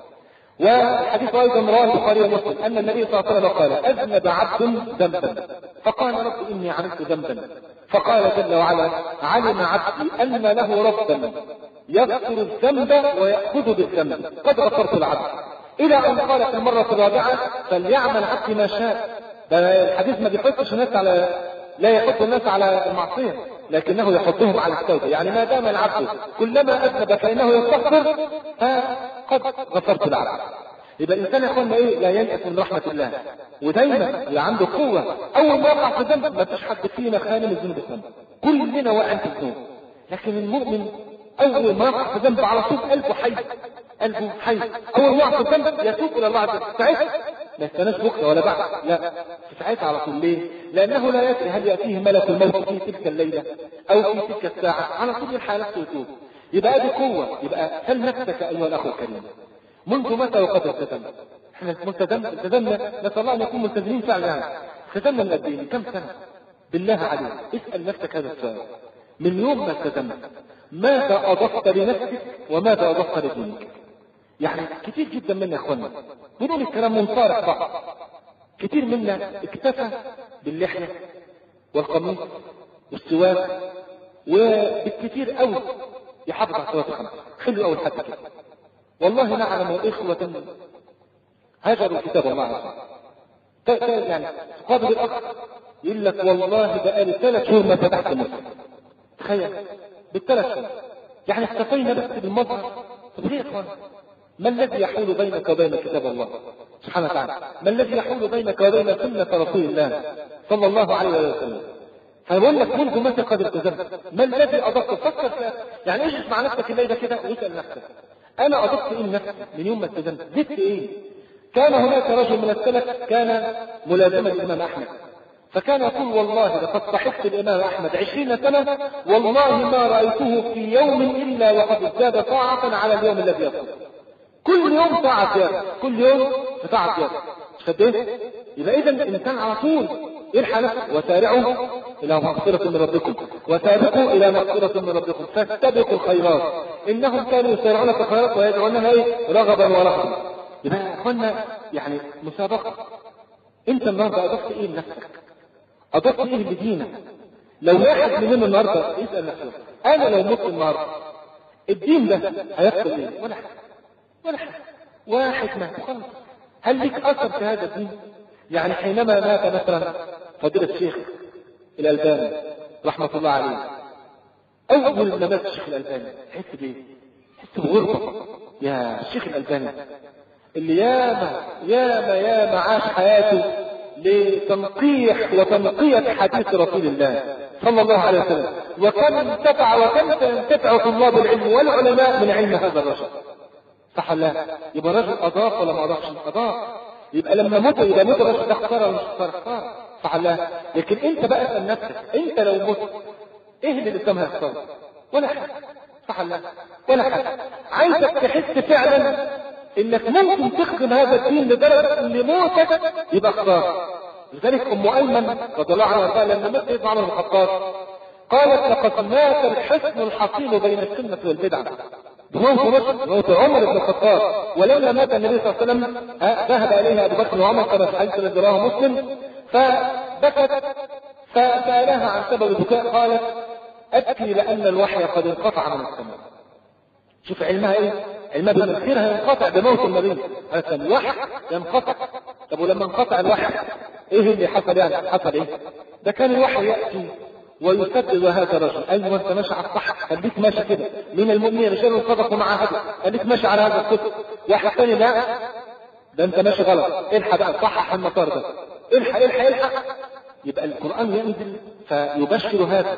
والحديث ايضا رواه البخاري ومسلم ان النبي صلى الله عليه وسلم قال اذنب عبد ذنبا فقال رب اني عملت ذنبا، فقال جل وعلا علم عبدي ان له ربا يغفر الذنب ويأخذ بالذنب قد غفرت العبد، الى ان قال في المرة الرابعة فليعمل عبدي ما شاء. الحديث ما بيحطش الناس على لا يحط الناس على المعصية لكنه يحطهم على التوبة، يعني ما دام العبد كلما اذنب فانه يستغفر فقد غفرت العبد. يبقى الانسان يا اخوانا ايه؟ لا ييأس من رحمة الله، ودايما اللي عنده قوة اول ما يقع في ذنب ما فيش حد فينا خالي من الذنوب الذنب، كلنا واقعين في الذنوب، لكن المؤمن اول ما يقع في ذنب على طول قلبه حي، قلبه حي، اول ما يقع في ذنب يتوب الى الله عز وجل ساعتها ما يستناش بكره ولا بعد، لا في ساعتها على طول. ليه؟ لانه لا يدري هل ياتيه ملك الموت في تلك الليله او في تلك الساعه، على طول يلحق نفسه ويتوب. يبقى دي قوه. يبقى سل نفسك ايها الاخ الكريم منذ متى وقد التزمنا؟ احنا ملتزمنا التزمنا نسال الله ان نكون ملتزمين فعلا، يعني التزمنا من قد ايه؟ كم سنه؟ بالله عليك اسال نفسك هذا السؤال من يوم ما التزمت ماذا اضفت لنفسك وماذا اضفت لدينك؟ يعني كتير جدا منا يا اخوانا بنقول الكلام منصارح بعض، كتير منا اكتفى باللحيه والقميص والسواك وبالكثير قوي يحافظ على الصلاه الخمس، خلوا اول حتى كده. والله نعلم اخوة هجروا كتاب الله عز وجل، يعني قابل الاخ يقول لك والله بقالي ثلاث شهور ما فتحت مسلم، تخيل بالثلاث شهور، يعني اكتفينا بس بالمظهر. طب ليه يا اخوان؟ ما الذي يحول بينك وبين كتاب الله سبحانه وتعالى؟ ما الذي يحول بينك وبين سنة رسول الله صلى الله عليه وسلم؟ فبقول لك منذ متى قد التزمت؟ ما الذي اضفت؟ فكر يعني ايش مع نفسك الليله كده واسال نفسك انا اضفت ايه لنفسي من يوم ما التزمت؟ زدت ايه؟ كان هناك رجل من السلف كان ملازما الامام احمد، فكان يقول والله لقد صحبت الامام احمد عشرين سنه والله ما رايته في يوم الا وقد ازداد طاعه على اليوم الذي يصل. كل يوم طاعه زياده، كل يوم طاعه زياده، مش قد ايه؟ يبقى اذا الانسان على طول يلحق نفسه. وسارعوا الى مغفرة من ربكم وسابقوا الى مغفرة من ربكم فاستبقوا الخيرات انهم كانوا يسارعون في الخيرات ويدعونها ايه؟ رغبا ورهبا. يبقى يا اخوانا يعني مسابقة. انت النهارده اضفت ايه لنفسك؟ اضفت ايه لدينك؟ لو واحد مننا النهارده يسال نفسه انا لو مت النهارده الدين ده هيفضل ايه؟ ولا حاجه ولا حاجه، واحد مات خلاص. هل لك اثر في هذا الدين؟ يعني حينما مات مثلا فضيلة الشيخ الألباني رحمة الله عليه، أول ما مات الشيخ الألباني حس بإيه؟ حس بغربة. يا الشيخ الألباني اللي ياما ياما ياما عاش حياته لتنقيح وتنقية حديث رسول الله صلى الله عليه وسلم، وكم انتفع وكم ينتفع طلاب العلم والعلماء من علم هذا الرجل، صح ولا لا؟ يبقى رجل أضاف ولا ما أضافش؟ أضاف. يبقى لما مت يبقى مت الرجل ده خسارة ولا مش خسارة؟ صح ولا لا؟ لكن انت بقى اسال نفسك انت لو مت ايه اللي الاسلام هيختار؟ ولا حاجه، صح ولا لا؟ ولا حاجه. عايزك تحس فعلا انك ممكن تخدم هذا الدين لدرجه ان موتك يبقى خساره. لذلك ام ايمن رضي الله عنها قال لما مات سيدنا عمر بن الخطاب قالت لقد مات الحسن الحصين بين السنه والبدعه. بموت موت عمر بن الخطاب، ولما مات النبي صلى الله عليه وسلم ذهب اليها ابو بكر وعمر كما في الحديث الذي رواه مسلم فبكت فسالها عن سبب البكاء قالت ابكي لان الوحي قد انقطع من السماء. شوف علمها ايه؟ علمها بان الخير هينقطع بموت النبي عليه الوحي ينقطع. طب ولما انقطع الوحي ايه اللي حصل؟ يعني حصل ايه؟ ده كان الوحي ياتي ويسدد هذا الرجل، ايوه انت ماشي على الصح، خليك ماشي كده، من المؤمنين رجال صدقوا مع هذا، خليك ماشي على هذا الصدق. واحد ثاني لا، ده انت ماشي غلط، الحق بقى صحح المسار ده، الحق الحق الحق. يبقى القرآن ينزل فيبشر هذا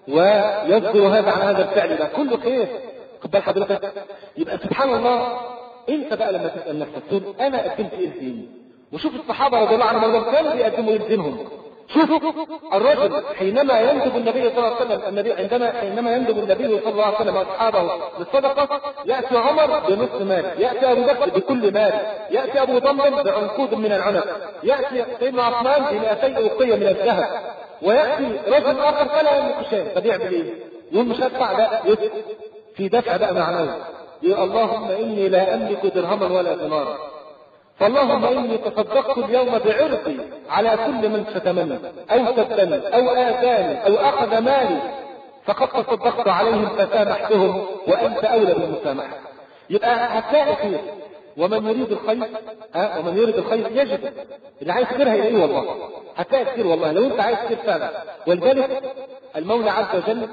ويصدر هذا عن هذا الفعل، ده كله خير. خد بال حضرتك. يبقى سبحان الله انت بقى لما تسأل نفسك تقول انا قدمت ايه لديني؟ وشوف الصحابة رضي الله عنهم كانوا بيقدموا ايه لدينهم. شوفوا الرجل حينما يندب النبي صلى الله عليه وسلم، النبي عندما حينما يندب النبي صلى الله عليه وسلم واصحابه للصدقه، ياتي عمر بنصف مال، ياتي ابو بكر بكل مال، ياتي ابو ضمن بعنقود من العنب، ياتي سيدنا عثمان بمئتي اوقيه من الذهب، وياتي رجل اخر فلا يملك شيء. طب يعمل ايه؟ يقول مش هدفع، لا يدفع في دفع بقى معنوي. يقول اللهم اني لا املك درهما ولا دينارا، فاللهم إني تصدقت اليوم بعرضي على كل من شتمني أو سبني أو آذاني أو أخذ مالي، فقد تصدقت عليهم فسامحتهم وأنت أولى بالمسامحة. يبقى هتلاقي خير، ومن يريد الخير ها ومن يريد الخير يجد. اللي عايز خير هيلاقيه والله، هتلاقي خير والله لو أنت عايز خير فعلا. ولذلك المولى عز وجل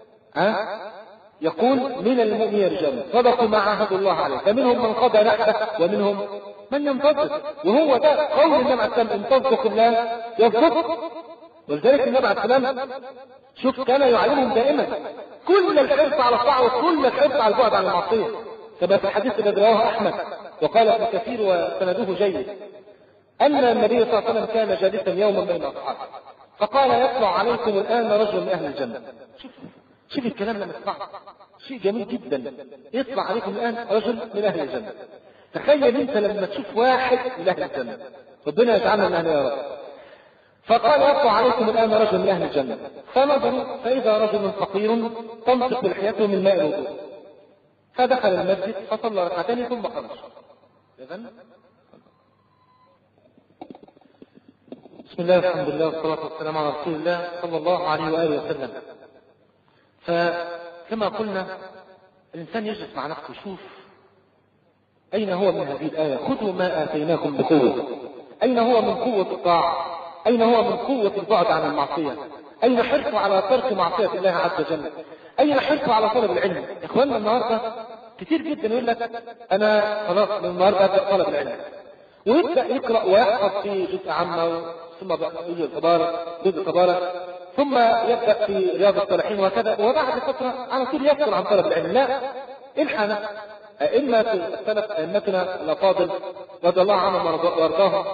ها يقول من المؤمنين رجال صدقوا ما عاهدوا الله عليه، فمنهم من قضى نحبه ومنهم من ينتظر. وهو ده قول النبي عليه السلام ان تصدق الله يصدق. ولذلك النبي عليه السلام شوف كان يعلمهم دائما كل الحرص على الطاعه وكل الحرص على البعد عن المعصيه، كما في الحديث الذي رواه احمد وقال ابن كثير وسنده جيد ان النبي صلى الله عليه وسلم كان جالسا يوما بين اصحابه فقال يطلع عليكم الان رجل من اهل الجنه. شوف شوف الكلام لما تسمعه شيء جميل جدا، يطلع عليكم الان رجل من اهل الجنه. تخيل انت لما تشوف واحد من اهل الجنه، ربنا يجعلنا من اهلها يا رب. فقال يطلع عليكم الان رجل من اهل الجنه، فنظروا فاذا رجل فقير تنطق لحيته من ماء الوضوء، فدخل المسجد فصلى ركعتين ثم خرج. اذن بسم الله الحمد لله والصلاه والسلام على رسول الله صلى الله عليه واله وسلم. فكما قلنا الانسان يجلس مع نفسه يشوف أين هو من هذه الآية؟ خذوا ما آتيناكم بقوة. أين هو من قوة الطاعة؟ أين هو من قوة البعد عن المعصية؟ أين حرصه على ترك معصية الله عز وجل؟ أين حرصه على طلب العلم؟ إخواننا النهاردة كتير جدا يقول لك أنا خلاص من النهاردة أبدأ طلب العلم، ويبدأ يقرأ ويحفظ في جزء عامة ثم يجي الكبار جزء كبار ثم يبدأ في رياض الصالحين وكذا، وبعد فترة على طول يفصل عن طلب العلم. لا، الحنا أئمة السلف أئمتنا الأفاضل رضي الله عنهم وارضاهم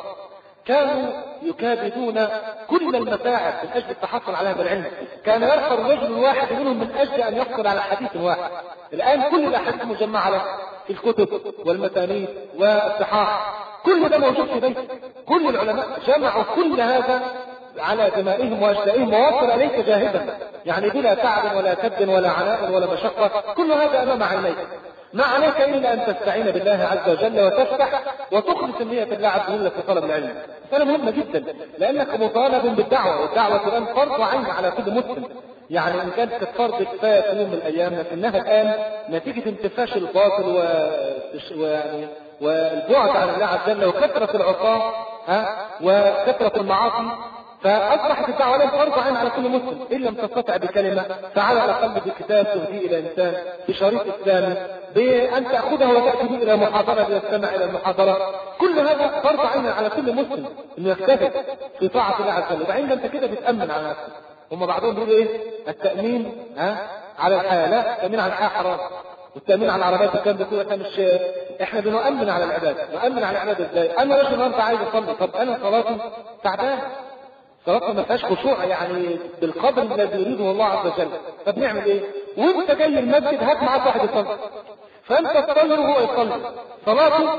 كانوا يكابدون كل المتاعب من أجل التحصل على هذا العلم. كان يرفع الرجل الواحد منهم من أجل أن يحصل على حديث واحد. الآن كل الأحاديث مجمعة في الكتب والمتانيث والصحاح، كل ده موجود في بيت. كل العلماء جمعوا كل هذا على دمائهم وأشلائهم ووصل إليك جاهزا، يعني بلا تعب ولا كد ولا عناء ولا مشقة، كل هذا أمام عينيك. ما عليك إلا أن تستعين بالله عز وجل وتفتح وتخلص النية بالله عز وجل في طلب العلم. مسألة مهمة جدا لأنك مطالب بالدعوة، والدعوة الآن فرض عين على كل مسلم. يعني إن كانت فرض كفاية في يوم من الأيام، لكنها الآن نتيجة انتفاش الباطل و... ويعني والبعد عن الله عز وجل وكثرة العصاة ها وكثرة المعاصي، فأصبحت الدعوة الآن فرض عين على كل مسلم. إن لم تستطع بكلمة فعلى الأقل بكتاب تهديه إلى إنسان، بشريط إسلامي، بأن تأخذه وتأتي به إلى محاضرة ليستمع إلى المحاضرة. كل هذا فرض عين على كل مسلم إنه يجتهد في طاعة الله عز وجل. وبعدين أنت كده بتأمن على نفسك. هم بعضهم بيقولوا إيه؟ التأمين ها على الحياة. لا، التأمين على الحياة حرام، والتأمين على العربيات والكلام ده كله مش. إحنا بنؤمن على العبادة. نؤمن على العبادة إزاي؟ أنا رجل النهارده عايز أصلي، طب أنا صلاتي تعبان، صلاتنا ما فيهاش خشوع يعني بالقدر الذي يريده الله عز وجل. طب نعمل ايه؟ وانت جاي المسجد هات معاك واحد يصلي، فانت تصلي وهو يصلي، صلاته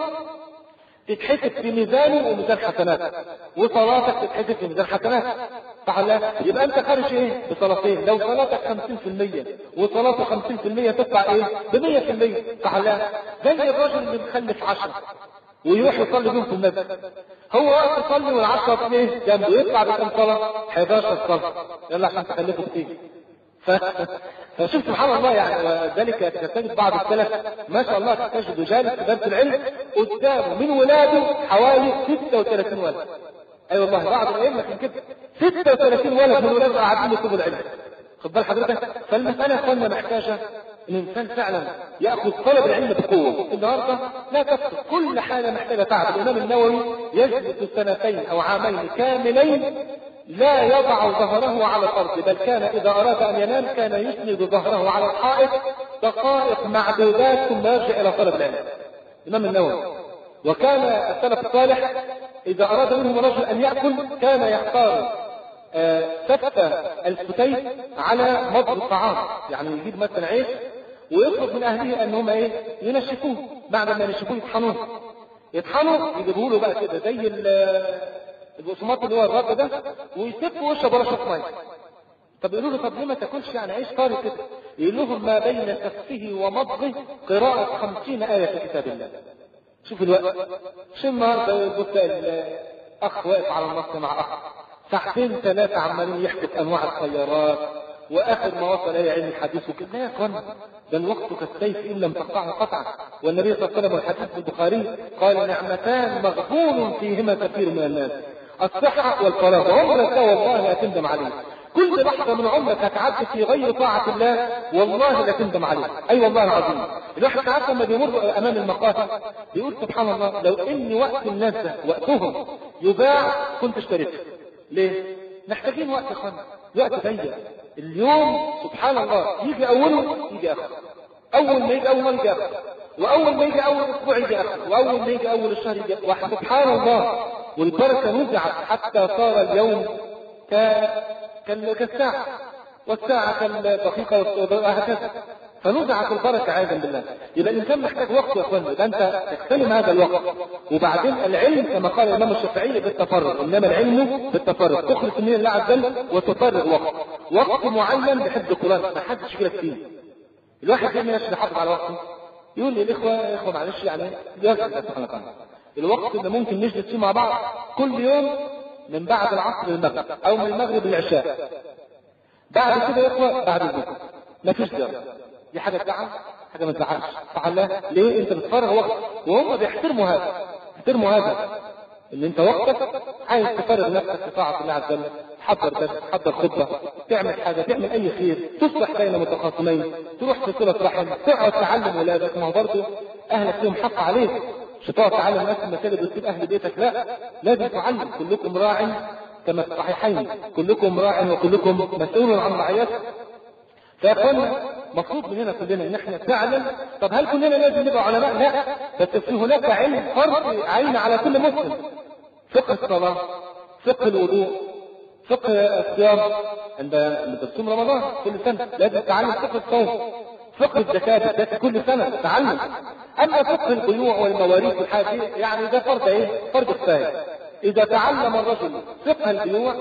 تتحسب في ميزانه وميزان حسنات، وصلاتك تتحسب في ميزان حسنات. صح لا؟ يبقى انت خارج ايه؟ بصلاتين. لو صلاتك خمسين في المية وصلاته خمسين في المية تطلع ايه؟ بمية في المية. صح لا؟ زي الراجل اللي مخلف عشرة ويروح يصلي بيهم في المسجد، هو واقف يصلي والعشرة ايه جنبه، يطلع بكم صلاة؟ حداشر صلاة. يلا عشان تخلفوا كتير. فشوف سبحان الله يعني. وذلك تجد بعض السلف ما شاء الله تجد جالس في درس العلم قدامه من ولاده حوالي ستة وثلاثين ولد. اي أيوة والله بعض الائمه كان كده ستة وثلاثين ولد من ولاده قاعدين يكتبوا العلم. خد بال حضرتك. فالمساله يا اخوانا محتاجه الانسان فعلا ياخذ طلب العلم بقوه. النهارده لا تكفي، كل حاجه محتاجه تعب. الامام النووي يجلس سنتين او عامين كاملين لا يضع ظهره على الارض، بل كان اذا اراد ان ينام كان يسند ظهره على الحائط دقائق معدودات ثم يرجع الى طلب العلم. الامام النووي. وكان السلف الصالح اذا اراد منهم رجل ان ياكل كان يختار سفة الفتيس على مضغ الطعام، يعني يجيب مثلا عيش ويطلب من اهله ان هم ايه ينشفوه، بعد ما ينشفوه يطحنوه يطحنوا يجيبوا له بقى كده زي البقسماط اللي هو الرد ده ويسفوا ويشرب ولا شويه ميه. طب يقولوا له طب ليه ما تاكلش يعني عيش طري كده؟ يقول لهم ما بين سفه ومضغه قراءة خمسين آية في كتاب الله. شوف الوقت. شو النهارده يبص الاخ واقف على النص مع اخ ساعتين ثلاثة عمالين يحكوا انواع الخيارات واخر ما وصل الى علم الحديث وكده. لا يا اخوانا، ده الوقت كالسيف ان لم تقطعه قطعا. والنبي صلى الله عليه وسلم والحديث في البخاري قال نعمتان مغبون فيهما كثير من الناس، الصحة والفراغ، عمرك والله لا تندم عليه. كل لحظة من عمرك هتعدي في غير طاعة الله والله لا تندم عليه. اي أيوة والله العظيم. الواحد ساعات لما بيمر امام المقاهي بيقول سبحان الله لو ان وقت الناس ده وقتهم يباع كنت اشتريته. ليه؟ محتاجين وقت يا اخوانا، وقت ضيق. اليوم سبحان الله يجي اوله يجي اخره، اول ما يجي اول ما يجي اخره، واول ما يجي اول اسبوع يجي اخره، واول ما يجي اول الشهر يجي واحد. سبحان الله. والبركه نزعت حتى صار اليوم ك كالساعه والساعه كالدقيقه وهكذا، فنزعت البركه عياذا بالله. يبقى الانسان محتاج وقت يا اخوانا، يبقى انت تغتنم هذا الوقت. وبعدين العلم كما قال الامام الشافعي بالتفرغ، انما العلم بالتفرغ، تخلص من الله عز وجل وتفرغ وقت وقت معين بحفظ القران ما حدش يشغلك فيه. الواحد يعمل ايش يحافظ على وقته؟ يقول لي الاخوه يا اخوه معلش يعني سبحان الله الوقت اللي ممكن نجلس فيه مع بعض كل يوم من بعد العصر للمغرب او من المغرب للعشاء، بعد كده يا اخوه بعد الظهر مفيش زيارة. دي حاجه تزعل؟ حاجه ما تزعلش. صح؟ ليه؟ انت بتفرغ وقت وهم بيحترموا هذا، بيحترموا هذا ان انت وقتك عايز تفرغ نفسك في طاعه الله عز وجل، تحضر درس، تحضر خطبه، تعمل حاجه، تعمل اي خير، تصلح بين متخاصمين، تروح في صله رحم، تقعد تعلم ولادك. ما هو برضه اهلك لهم حق عليك، مش تقعد تعلم ناس المساجد وتسيب اهل بيتك، لا لازم تعلم. كلكم راع كما في الصحيحين، كلكم راع وكلكم مسؤول عن رعيته. فاخوانا مطلوب مننا كلنا ان احنا نعلم. طب هل كلنا لازم نبقى علماء؟ لا، بس في هناك علم فرض عين على كل مسلم. فقه الصلاه، فقه الوضوء، فقه الصيام عند تصوم رمضان كل سنه لازم تتعلم فقه الصوم، فقه الزكاه ده كل سنه تتعلم. اما فقه البيوع والمواريث والحاجات يعني ده فرض ايه؟ فرض كفايه. اذا تعلم الرجل فقه البيوع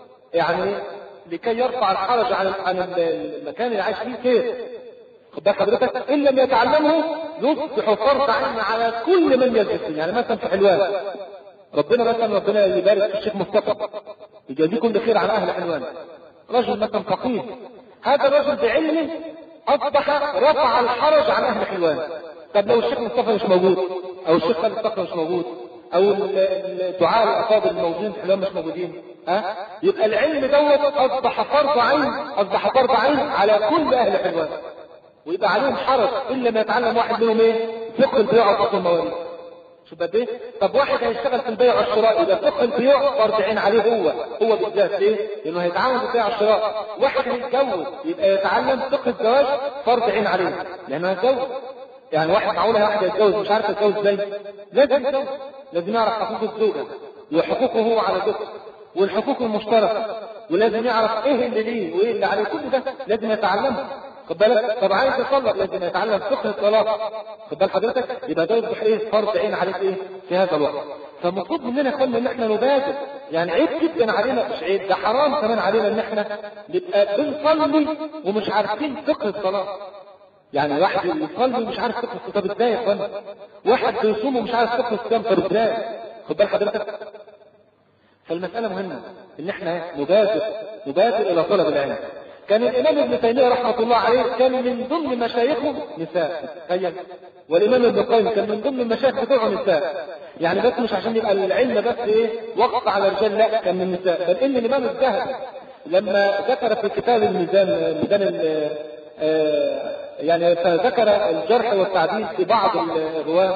يعني لكي يرفع الحرج عن عن المكان اللي عايش فيه خير، خد بالك حضرتك، ان لم يتعلمه يصبح فرض عين على كل من يجلس. يعني مثلا في حلوان ربنا مثلا ربنا يبارك في الشيخ مصطفى يجازيكم بخير على اهل حلوان، رجل مثلا فقيه، هذا الرجل بعلمه اصبح رفع الحرج عن اهل حلوان. طب لو الشيخ مصطفى مش موجود او الشيخ خالد الصقر مش موجود او الدعاء الافاضل الموجودين في حلوان مش موجودين، ها يبقى العلم دوت اصبح فرض عين، اصبح فرض عين على كل اهل حلوان، ويبقى عليهم حرج الا ما يتعلم واحد منهم ايه؟ فقه البيع وفقه المواريث. شوف قد ايه؟ طب واحد هيشتغل في البيع والشراء يبقى فقه البيع فرض عين عليه هو هو بالذات. ليه؟ لانه هيتعامل بالبيع والشراء. واحد هيتجوز يبقى يتعلم فقه الزواج فرض عين عليه لانه هيتجوز. يعني واحد معقوله واحد يتجوز مش عارف يتجوز ازاي؟ لازم يتجوز، لازم يعرف حقوق الزوجه وحقوقه هو على زوجته والحقوق المشتركه، ولازم يعرف ايه اللي ليه وايه اللي عليه، كل ده لازم يتعلمه. خد بالك؟ طب عايز يطلق لازم يتعلم فقه الطلاق. خد بال حضرتك؟ يبقى ده يصبح ايه؟ فرض عين عليك ايه؟ في هذا الوقت. فالمفروض مننا كنا ان احنا نبادر، يعني عيب جدا علينا، مش عيب ده حرام كمان علينا ان احنا نبقى بنصلي ومش عارفين فقه الصلاه. يعني واحد يصلي ومش عارف فقه الصلاه، طب ازاي يا اخوانا؟ واحد بيصوم ومش عارف فقه الصيام، طب ازاي؟ خد بال حضرتك؟ فالمساله مهمه ان احنا نبادر نبادر الى طلب العلم. كان الإمام ابن تيمية رحمة الله عليه كان من ضمن مشايخه نساء، تخيل. والإمام ابن القيم كان من ضمن المشايخ بتوعه نساء، يعني بس مش عشان يبقى العلم بس ايه وقف على الرجال، لا كان من النساء. بل إن الإمام الذهبي لما ذكر في كتاب الميزان ميزان آه يعني فذكر الجرح والتعديل في بعض الرواة،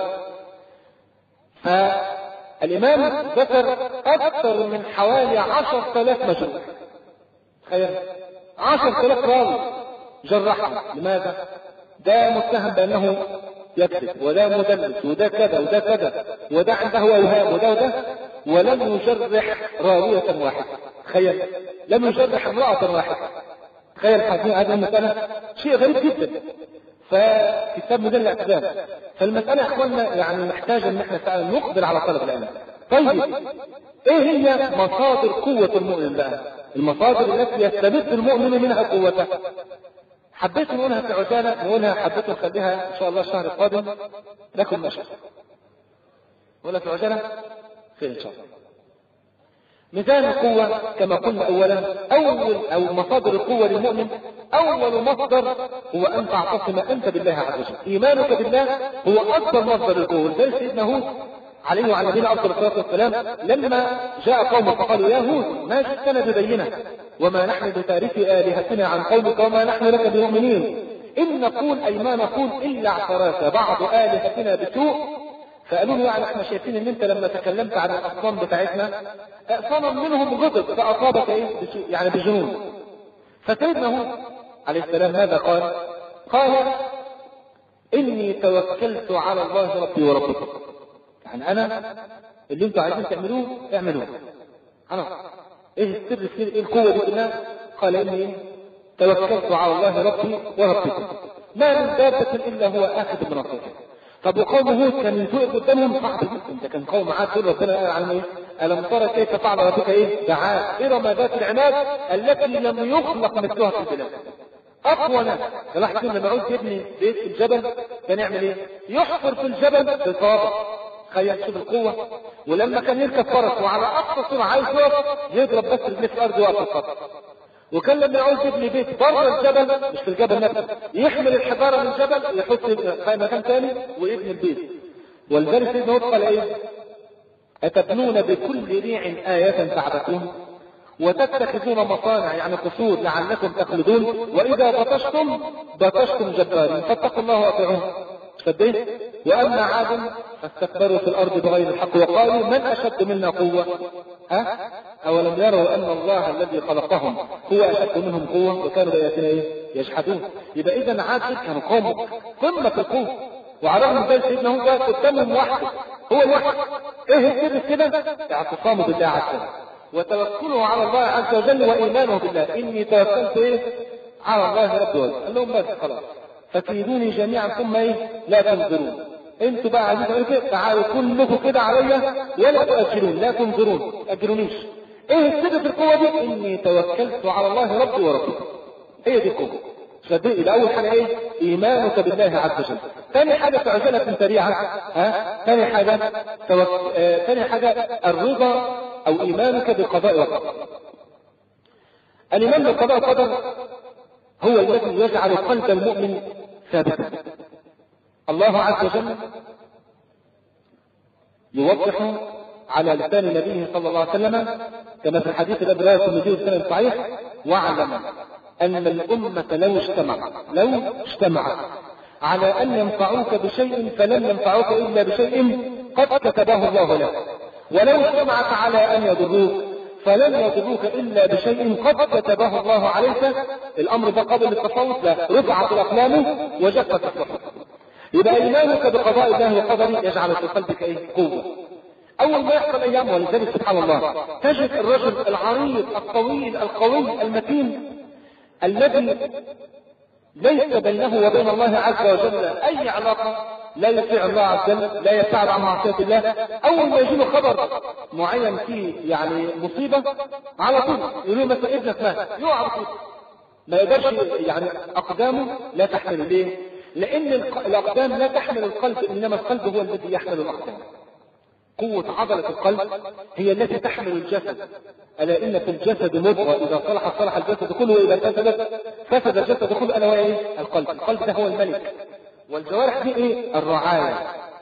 فالإمام ذكر أكثر من حوالي عشرة آلاف مجروح. تخيل عشرة آلاف راوي جرحه. لماذا؟ ده متهم بأنه يكذب، وده مدلس، وده كذا وده كذا، وده عنده اوهام، وده وده، ولم يجرح راوية واحدة. تخيل لم يجرح امرأة واحدة. تخيل هذه المسألة شيء غريب جدا. فكتاب مدلل الاعتدال. فالمسألة يا اخواننا يعني محتاجة ان احنا فعلا نقبل على طلب العلم. طيب ايه هي مصادر قوة المؤمن بقى؟ المصادر التي يستمد المؤمن منها قوته. حبيت نقولها في عجالة، نقولها حبيت نخليها ان شاء الله الشهر القادم لكم مشهد. نقولها في عجالة خير ان شاء الله. ميزان القوة كما قلنا اولا، اول او مصادر القوة للمؤمن، اول مصدر هو ان تعتصم انت بالله عز وجل. ايمانك بالله هو اكبر مصدر القوة. زي سيدنا هود عليه وعلى نبينا افضل الصلاه والسلام لما جاء قومه فقالوا يا هود ما جئتنا ببينه وما نحن بتارك الهتنا عن قومك وما نحن لك بمؤمنين ان نقول اي ما نقول الا اعتراك بعض الهتنا بسوء. فقالوا له يعني احنا شايفين ان انت لما تكلمت عن الاصنام بتاعتنا صنم منهم غضب فاصابك ايه يعني بجنون. فسيدنا هود عليه السلام ماذا قال؟ قال اني توكلت على الله ربي وربكم. يعني انا اللي انتوا عايزين تعملوه اعملوه. خلاص ايه السر في ايه القوه دي كلها؟ قال اني توكلت على الله ربي وربكم ما من دابه الا هو اخذ بنصيحته. طب وقوم هود كان يسوق قدامهم صعب جدا، ده كان قوم عاد يقول ربنا قال عنهم ايه؟ الم ترى كيف فعل ربك ايه؟ دعاء ارم ذات العماد التي لم يخلق مثلها في البلاد. اقوى ناس الواحد لما يعوز يبني بيت في الجبل كان يعمل ايه؟ يحفر في الجبل بصوابه. تخيل شوف القوة. ولما كان يركب فرس وعلى أقصى سرعة عايز يقف يضرب بس رجليه في الأرض ويقف الخط. وكان لما يعوز يبني بيت بره الجبل مش في الجبل نفسه يحمل الحجارة من الجبل يحط في مكان ثاني ويبني البيت. ولذلك سيدنا هود قال ايه؟ أتبنون بكل ريع آية تعبثون وتتخذون مصانع يعني قصور لعلكم تخلدون وإذا بطشتم بطشتم جبارين فاتقوا الله وأطيعون. صدقت؟ وأما عاد فاستكبروا في الأرض بغير الحق وقالوا من أشد منا قوة؟ ها؟ أولم يروا أن الله الذي خلقهم هو أشد منهم قوة وكانوا بآياتنا إيه؟ يجحدون. يبقى إذا عاد كانوا قوم قمة القوة وعلى الرغم من ذلك سيدنا هود قدامهم وحده هو الوحد. إيه السر كده؟ اعتصامه بالله عز وجل وتوكله على الله عز وجل وإيمانه بالله. إني توكلت إيه؟ على الله رب العالمين. قال لهم بس خلاص فكيدوني جميعا ثم ايه؟ لا تنظرون. انتوا بقى عايزين تعملوا كده تعالوا كلكم كده عليا ولا تؤجلون لا تنظرون اجلونيش. ايه السر في القوه دي؟ اني توكلت على الله ربي وربكم. هي دي القوه. صدقني يبقى اول حاجه ايه؟ ايمانك بالله عز وجل. ثاني حاجه في عجاله سريعه ها ثاني حاجه توك... آه... ثاني حاجه الرضا او ايمانك بالقضاء والقدر. الايمان بالقضاء والقدر هو الذي يجعل قلب المؤمن ثابتا. الله عز وجل يوضح على لسان نبيه صلى الله عليه وسلم كما في الحديث الذي رواه الترمذي بسند صحيح واعلم ان الامه لو اجتمعت لو اجتمعت على ان ينفعوك بشيء فلن ينفعوك الا بشيء قد كتبه الله لك ولو اجتمعت على ان يضروك فلن يضروك الا بشيء قد كتبه الله عليك. الامر ده قبل التفاوت لا رفعت الاقلام وجفت الصحف. يبقى ايمانك بقضاء الله وقدره يجعل في قلبك ايه؟ قوه. اول ما يحصل ايام ولذلك سبحان الله تجد الرجل العريض الطويل القوي المتين الذي ليس بينه وبين الله عز وجل اي علاقه لا يطيع الله عز وجل لا يبتعد عن معصيه الله. اول ما يجي له خبر معين فيه يعني مصيبه على طول يقول له مثلا ابنك مات يقع على طول ما يقدرش يعني اقدامه لا تحمل. ليه؟ لان الاقدام لا تحمل القلب انما القلب هو الذي يحمل الاقدام. قوة عضلة القلب هي التي تحمل الجسد. ألا إن في الجسد مضغة إذا صلحت صلح الجسد كله وإذا فسدت فسد الجسد كله. ألا وهي إيه؟ القلب. القلب ده هو الملك، والجوارح دي إيه؟ الرعاية.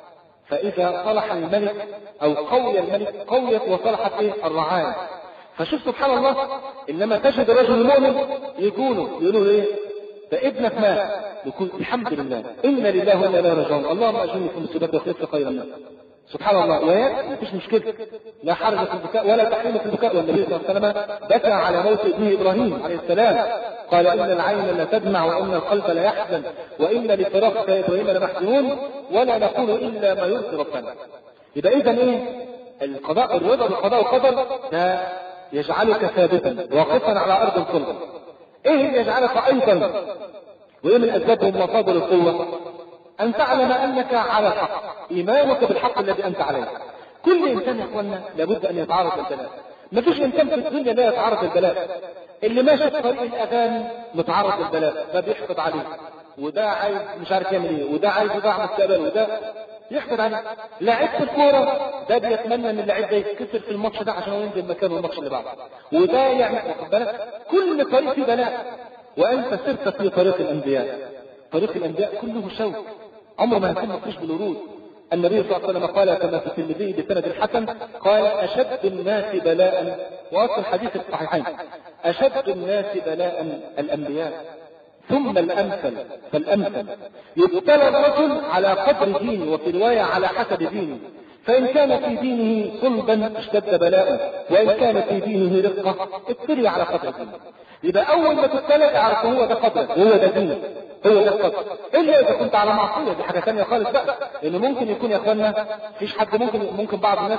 فإذا صلح الملك أو قوي الملك قويت وصلحت إيه؟ الرعاية. فشوف سبحان الله، إنما تجد رجل مؤمن يقولوا يقولوا إيه؟ ده ابنك مات، يقول الحمد لله إنا لله وإنا إليه راجعون، اللهم أجرني في مصيبتي واخلف لي خيرا منها. سبحان الله. ويا مفيش مشكلة، لا حرج في البكاء ولا تحريم في البكاء. والنبي صلى الله عليه وسلم بكى على موت ابنه إبراهيم عليه السلام، قال إن العين لا تدمع وإن القلب لا يحزن وإن لفراقك يا إبراهيم لمحزونون ولا نقول إلا ما يرضي ربنا. يبقى إذا إيه؟ القضاء، الرضا بالقضاء والقدر ده يجعلك ثابتا واقفا على أرض الصلب. إيه اللي يجعلك أيضا وإيه من أسباب ومصادر القوة؟ أن تعلم أنك على الحق، إيمانك بالحق الذي أنت عليه. كل إنسان يا إخوانا لابد أن يتعرض للبلاء، مفيش إنسان في الدنيا لا يتعرض للبلاء. اللي ماشي في طريق الأذان متعرض للبلاء، ده بيحقد عليه، وده عايز مش عارف يعمل إيه، وده عايز يضيع مستقبله، وده يحقد عليه. لاعب في الكورة ده بيتمنى ان اللاعب ده يتكسر في الماتش ده عشان ينزل مكانه الماتش اللي بعده، وده يعني واخد بالك كل طريق فيه بلاء. وأنت سرت في طريق الأنبياء، طريق الأنبياء كله شوك، عمره ما يكون مفيش بالورود. النبي صلى الله عليه وسلم قال كما في الترمذي بسند الحسن قال أشد الناس بلاء، وأصل الحديث الصحيحين، أشد الناس بلاء الأنبياء ثم الأمثل فالأمثل. يبتلى الرجل على قدر دينه، وفي رواية على حسب دينه، فإن كان في دينه صلبا اشتد بلاءه، وإن كان في دينه رقة ابتلي على قدر دينه. يبقى أول ما تبتلى اعرف هو ده قدرك وهو ده دينك، هو ده القدر. إلا إذا كنت على معصية دي حاجة ثانية خالص بقى، لأنه ممكن يكون يا أخوانا فيش حد ممكن ممكن بعض الناس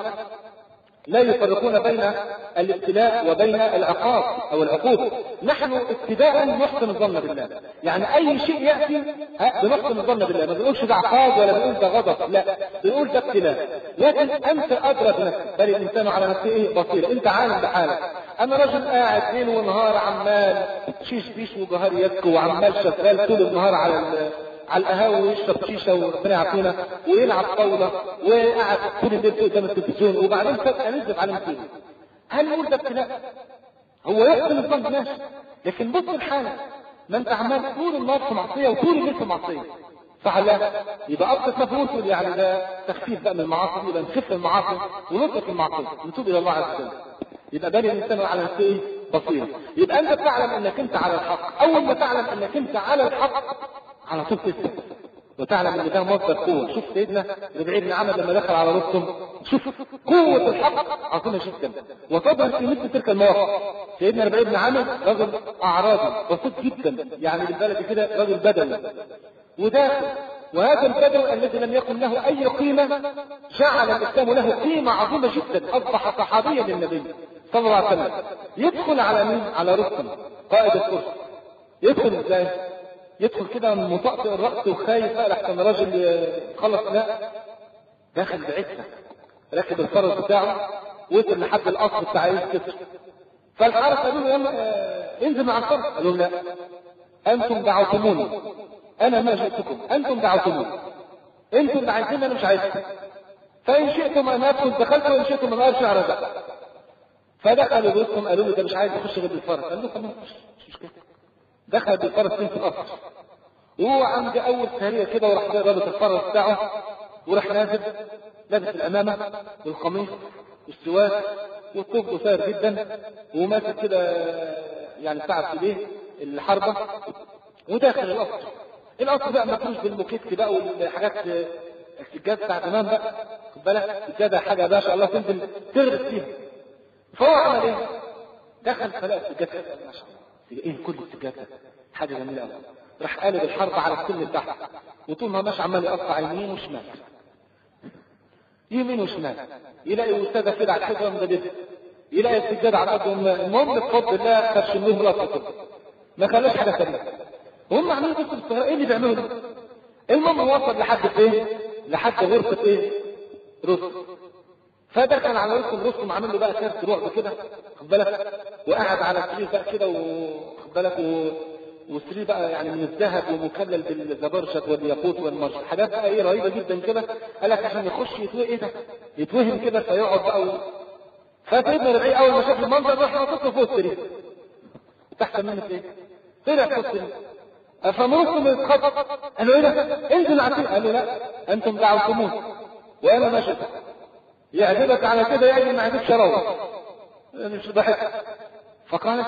لا يفرقون بين الابتلاء وبين العقاب او العقوبة. نحن ابتداء نحسن الظن بالله، يعني اي شيء يأتي بنحسن الظن بالله، ما بنقولش ده عقاب ولا بنقول ده غضب، لا بنقول ده ابتلاء. لكن انت ادرى بنفسك، بل الانسان على نفسه ايه بصير، انت عالم بحالك. انا رجل قاعد ليل ونهار عمال شيش بيش وجهار يسكو وعمال شغال طول النهار على على القهاوي ويشرب شيشه وربنا يعافينا ويلعب طاوله وقاعد طول الليل قدام التلفزيون، وبعدين فجاه نزل على مصيبه. هل نقول ده ابتلاء؟ هو يحسن الظن ماشي، لكن بص الحاله، ما انت عمال طول النهار في معصيه وطول الليل في معصيه، صح لا؟ يبقى ابسط مفهوم تقول يعني ده تخفيف بقى من المعاصي، يبقى نخف المعاصي ونترك المعصيه نتوب الى الله عز وجل. يبقى بالي الانسان على نفسه ايه؟ بصيره. يبقى انت تعلم انك انت على الحق، اول ما تعلم انك انت على الحق على طول تسلم وتعلم ان ده مصدر قوه. شوف سيدنا ربيع بن عامر لما دخل على رستم، شوف قوه الحق عظيمه جدا وتظهر في مثل تلك المواقف. سيدنا ربيع بن عامر رجل اعرابي بسيط جدا، يعني بالبلد كده رجل بدوي وداخل، وهذا البدوي الذي لم يكن له اي قيمه جعل الاسلام له قيمه عظيمه جدا، اصبح صحابيا للنبي صلى الله عليه وسلم. يدخل على مين؟ على رستم قائد الفرس. يدخل ازاي؟ يدخل كده مطأطئ الرأس وخايف لحسن راجل خلص، لا داخل بعزة، راكب الفرس بتاعه وصل لحد القصر بتاع الكسر. فالحارس قالوا له يلا انزل مع الفرس، قالوا لا انتم دعوتموني انا ما جئتكم، انتم دعوتموني، انتم اللي عايزين انا مش عايزكم، فان شئتم ان ادخل دخلت وان شئتم ان ارجع رجعت. فدخلوا بيتهم قالوا له ده مش عايز يخش غير بالفرس، قال له خلاص مش مشكله. دخل بالفرس في القصر، وهو عند اول سهريه كده وراح رابط الفرس بتاعه وراح نازل لابس الامامه والقميص والسواك والطوب قصير جدا وماسك كده يعني ساعه في ايديه الحربه وداخل القصر. القصر بقى مفروش بالموكيت بقى والحاجات السجاد بتاع زمان بقى، خد بالك السجاده حاجه ما شاء الله تنزل تغرس فيها. فهو عمل ايه؟ دخل فلقى السجاده ما شاء الله ايه كل السجاده حاجه جميله قوي. راح قالب الحرب على السن بتاعها وطول ما ماشي عمال يقطع يمين وشمال يمين وشمال، يلاقي وسادة كده على الحجره مدبسه، يلاقي السجاده على قدهم. المهم بفضل الله خش منهم راسه ما خلاش حاجه ثانيه. وهم عاملين قصه الصغيره ايه اللي بيعملوا ده؟ المهم وصل لحد فين؟ لحد غرفه ايه؟ رستم. فدخل على رستم، رستم عامل له بقى كارت رعب كده خد بالك، وقعد على السرير بقى كده وخد بالك و... والسرير بقى يعني من الذهب ومكلل بالزبرشت والياقوت والمرش، حاجات بقى ايه رهيبه جدا كده. قال لك عشان يخش يتوه ايه ده؟ يتوهم كده فيقعد بقى. فسيدنا ربيعي اول ما شاف المنظر راح نطط له فوق السرير. تحت منه ايه؟ طلع فوق السرير. فمرسم يتخطط قال له ايه ده؟ انزل عتيق. قال له لا انتم دعوتموه وانا ما شفت. يعجبك على كده يعني ما عجبش روح مش ضحك. فقال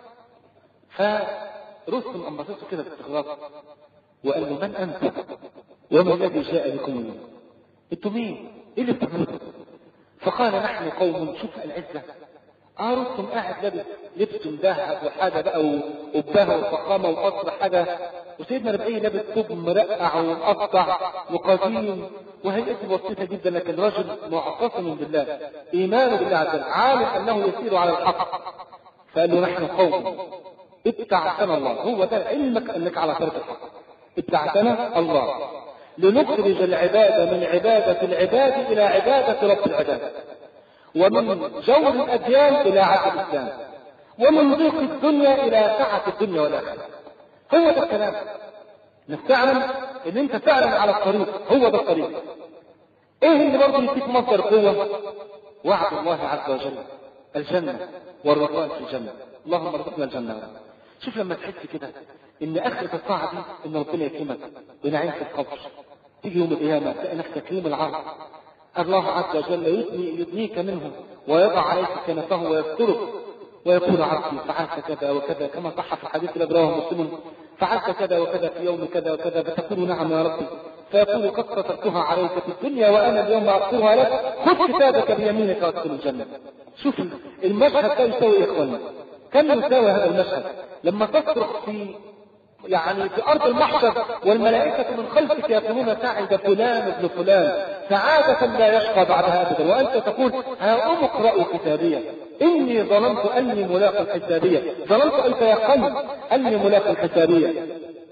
فرستم انبسطه كده باستغراب وقال له من انت وما الذي جاء بكم؟ انتوا مين؟ ايه اللي بتعملوه؟ فقال نحن قوم. شوف العزه. اه رستم قاعد لابس لبس مذهب وحاجه بقى وبهه وفخامه وقصر حاجه، وسيدنا ربيعي لابس ثوب مرقع ومقطع وقديم وهيئته بسيطه جدا، لكن رجل معتصم بالله ايمانه بالله عز وجل عالم انه يسير على الحق. فقال له نحن قوم ابتعثنا الله. هو ده علمك انك على طريق الحق. ابتعثنا الله لنخرج العباده من عباده العباد الى عباده رب العباد، ومن جور الأديان إلى عدل الإسلام، ومن ضيق الدنيا إلى سعة الدنيا والآخرة. هو ده الكلام. نستعلم إن أنت فعلا على الطريق. هو ده الطريق. إيه اللي برضه يديك مصدر قوة؟ وعد الله عز وجل الجنة والرضوان في الجنة. اللهم ارزقنا الجنة. شوف لما تحس كده إن آخرة الطاعة دي إن ربنا يكرمك ونعيم في القبر، تيجي يوم القيامة تلاقي نفسك يوم العرض الله عز وجل يدني يدنيك منه ويضع عليك كنفه ويسترك ويقول عبدي فعلت كذا وكذا كما صح في الحديث الذي رواه مسلم، فعلت كذا وكذا في يوم كذا وكذا، فتقول نعم يا ربي، فيقول قد سترتها عليك في الدنيا وانا اليوم اغفرها لك، خذ كتابك بيمينك وادخل الجنه. شوف المشهد ده يساوي يا اخواني كم يساوي هذا المشهد لما تصرخ في يعني في أرض المحشر والملائكة من خلفك يقولون سعد فلان ابن فلان سعادة لا يشقى بعدها أبدا، وأنت تقول ها أم اقرأوا كتابية إني ظننت أني ملاق الحسابية، ظننت أن تيقنت أني ملاق الحسابية.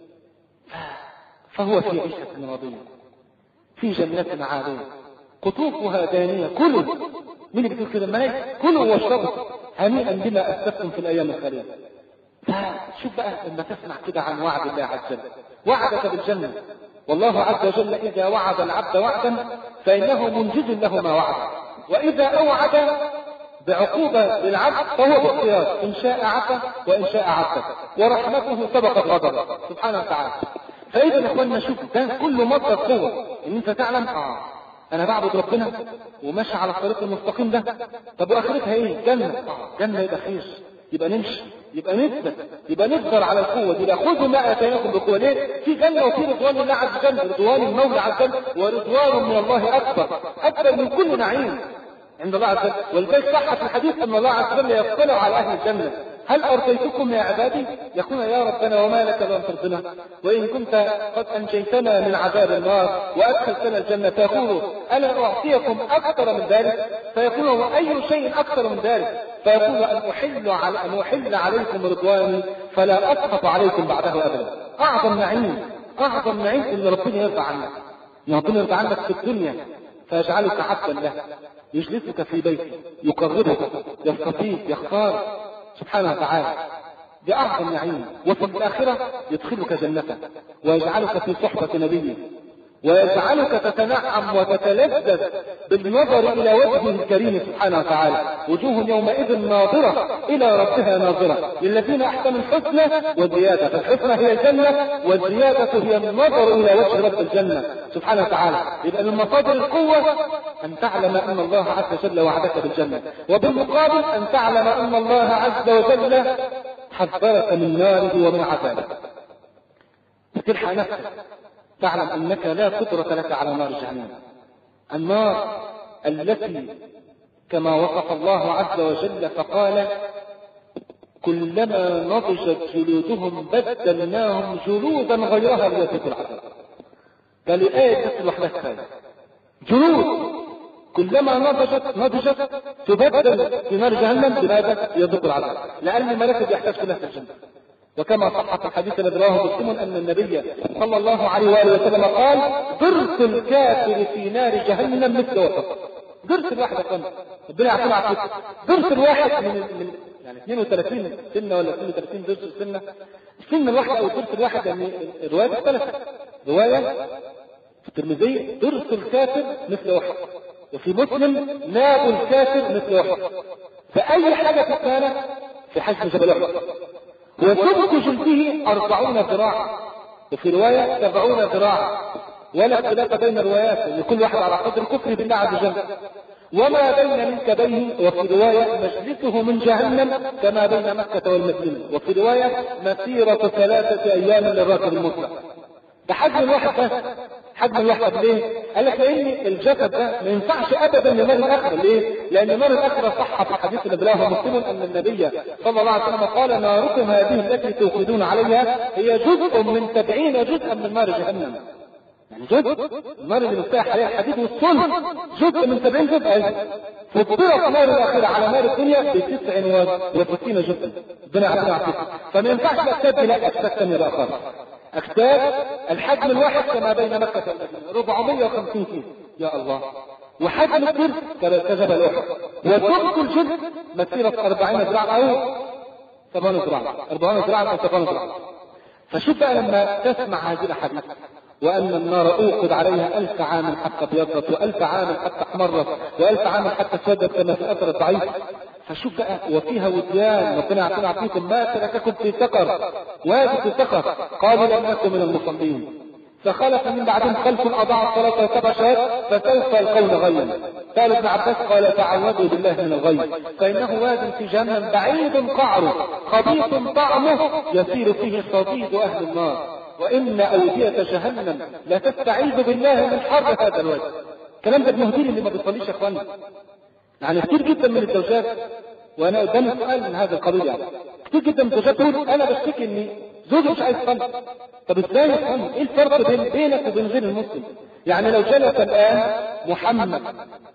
فهو في عيشة راضية في جنة عالية قطوفها دانية. كلوا. مين اللي بتقول كده؟ الملائكة. كلوا واشربوا هنيئا بما أسلفتم في الأيام الخالية. شوف بقى لما تسمع كده عن وعد الله عز وجل، وعدك بالجنة، والله عز وجل إذا وعد العبد وعدا فإنه منجز له ما وعد، وإذا أوعد بعقوبة للعبد فهو باختيار، إن شاء عفا وإن شاء عفا، ورحمته سبقت غضبه سبحانه وتعالى. فإذا يا إخواننا شوف ده كله مصدر قوة إن أنت تعلم آه أنا بعبد ربنا وماشي على الطريق المستقيم ده. طب وآخرتها إيه؟ جنة. آه جنة يبقى خير، يبقى نمشي، يبقى نثبت، يبقى نقدر على القوة دي. خذوا ما آتيناكم بقوة. ليه؟ في جنة وفي رضوان الله عز وجل، رضوان المولى عز وجل ورضوان من الله أكبر، أكبر من كل نعيم عند الله عز وجل. ولذلك صح في الحديث أن الله عز وجل يطلع على أهل الجنة هل أرضيتكم يا عبادي؟ يقول يا ربنا وما لك لم ترضنا، وإن كنت قد أنجيتنا من عذاب النار وأدخلتنا الجنة، فيقول ألا أعطيكم أكثر من ذلك؟ فيقول وأي شيء أكثر من ذلك؟ فيقول أن أحل, على أن أحل عليكم رضواني فلا أسخط عليكم بعده أبدا. أعظم نعيم، أعظم نعيم إن ربنا يرضى عنك، ربنا يرضى عنك في الدنيا فيجعلك عبدا له، يجلسك في بيته، يقربك، يستطيع، يختار سبحانه وتعالى. دي أعظم نعيم. وفي الآخرة يدخلك جنته ويجعلك في صحبة نبيه ويجعلك تتنعم وتتلذذ بالنظر إلى وجهه الكريم سبحانه وتعالى. وجوه يومئذ ناظرة إلى ربها ناظرة للذين أحسنوا الحسنى وزيادة. فالحسنى هي الجنة والزيادة هي النظر إلى وجه رب الجنة سبحانه وتعالى. يبقى من مصادر القوة أن تعلم أن الله عز وجل وعدك بالجنة، وبالمقابل أن تعلم أن الله عز وجل حذرك من ناره ومن عذابه. تلحق نفسك تعلم أنك لا قدرة لك على نار جهنم، النار التي كما وصف الله عز وجل فقال كلما نضجت جلودهم بدلناهم جلودا غيرها ليذوقوا العذاب. قال الآية تسل وحدها كفاية. جلود كلما نضجت نضجت تبدل في نار جهنم بماذا؟ يذوقوا العذاب، لأن الملائكة يحتاج كلها في الجنة. وكما صح في الحديث الذي رواه مسلم أن النبي صلى الله عليه وآله وسلم قال ضرس الكافر في نار جهنم مثل وسط. ضرس الواحد يا فندم ربنا يعطينا عافية. ضرس الواحد من من يعني اثنين وثلاثين سنة ولا اثنين وثلاثين ضرس السنة، السن الواحد أو الضرس الواحد، يعني الرواية اختلفت. رواية في الترمذي ضرس الكافر مثل وحد، وفي مسلم ناب الكافر مثل أحد. فأي حاجة تتمانى في حجم جبل أحد. وسمك جلده أربعون ذراعا، وفي رواية سبعون ذراعا، ولا اختلاف بين الروايات ان كل واحد على قدر الكفر بالله عز وجل. وما بين منكبيه، وفي رواية مجلسه من جهنم كما بين مكة والمدينة، وفي رواية مسيرة ثلاثة أيام للراكب المطلق. ده حجم الواحد، بس حجم الواحد. ليه؟ قال لك لأن الجسد ده ما ينفعش أبدا لنار الآخرة. ليه؟ لأن نار الآخرة صح في الحديث اللي بلاه مسلم أن النبي صلى الله عليه وسلم قال: ناركم هذه التي توقدون عليها هي جزء من سبعين جزءا من نار جهنم. يعني جزء النار اللي مفتاح عليها الحديد والصلب جزء من سبعين جزء. فضلت نار الآخرة على نار الدنيا بتسع وستين جزءا. ربنا يعافيك. فما ينفعش الأكتاب دي، لا أكتاب ثانية بقى خالص. أكتاب الحجم الواحد كما بين مكة والمدينة أربعمائة وخمسين كيلو. يا الله. وحجم الجزء كجبل أحد. وسمك الجزء مسيرة أربعين ذراعا أو سبعين ذراعا، أربعين ذراعا أو سبعين ذراعا. فشوف بقى لما تسمع هذه الأحاديث، وأن النار أوقد عليها ألف عام حتى ابيضت، وألف عام حتى احمرت، وألف عام حتى اسودت كما في الأثر الضعيف. فشوف بقى وفيها وديان، ربنا يعطينا عافيكم، ما ترككم في سقر، وادي في سقر، قالوا لم نكن من المصلين فخلف من بعدهم خلف أضاعوا الصلاة واتبعوا الشهوات فسوف يلقون غيا. قال ابن عباس قال: تعوذوا بالله من الغي فإنه واد في جهنم بعيد قعره خبيث طعمه يسير فيه صديد أهل النار، وإن أودية جهنم لا تستعيذ بالله من حر هذا الوجه. الكلام ده ابن هدير اللي ما بيصليش يا اخوانا. يعني كتير جدا من الزوجات، وانا قدامي سؤال من هذا القبيل، يعني كتير جدا من الزوجات تقول: انا بشتكي ان زوجي مش عايز يصلي. طب ازاي يا اخوانا؟ ايه الفرق بين بينك وبين غير المسلم؟ يعني لو جلس الان محمد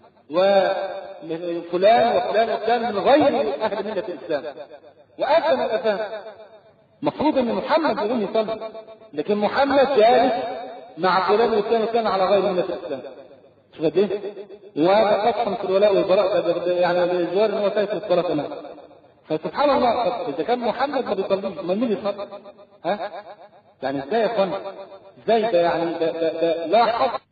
وفلان وفلان وفلان من غير اهل مله الاسلام واذن الاذان، مفروض ان محمد يقوم يصلي، لكن محمد جالس مع فلان وفلان وفلان على غير مله الاسلام. شوف قد ايه؟ وهذا قسم في الولاء والبراء، يعني الجوار ان هو سيف الصلاه كمان. فسبحان الله، اذا كان محمد ما بيصليش امال مين يصلي؟ ها؟ يعني ازاي يا اخوانا؟ ازاي ده؟ يعني ده, ده, ده لا حق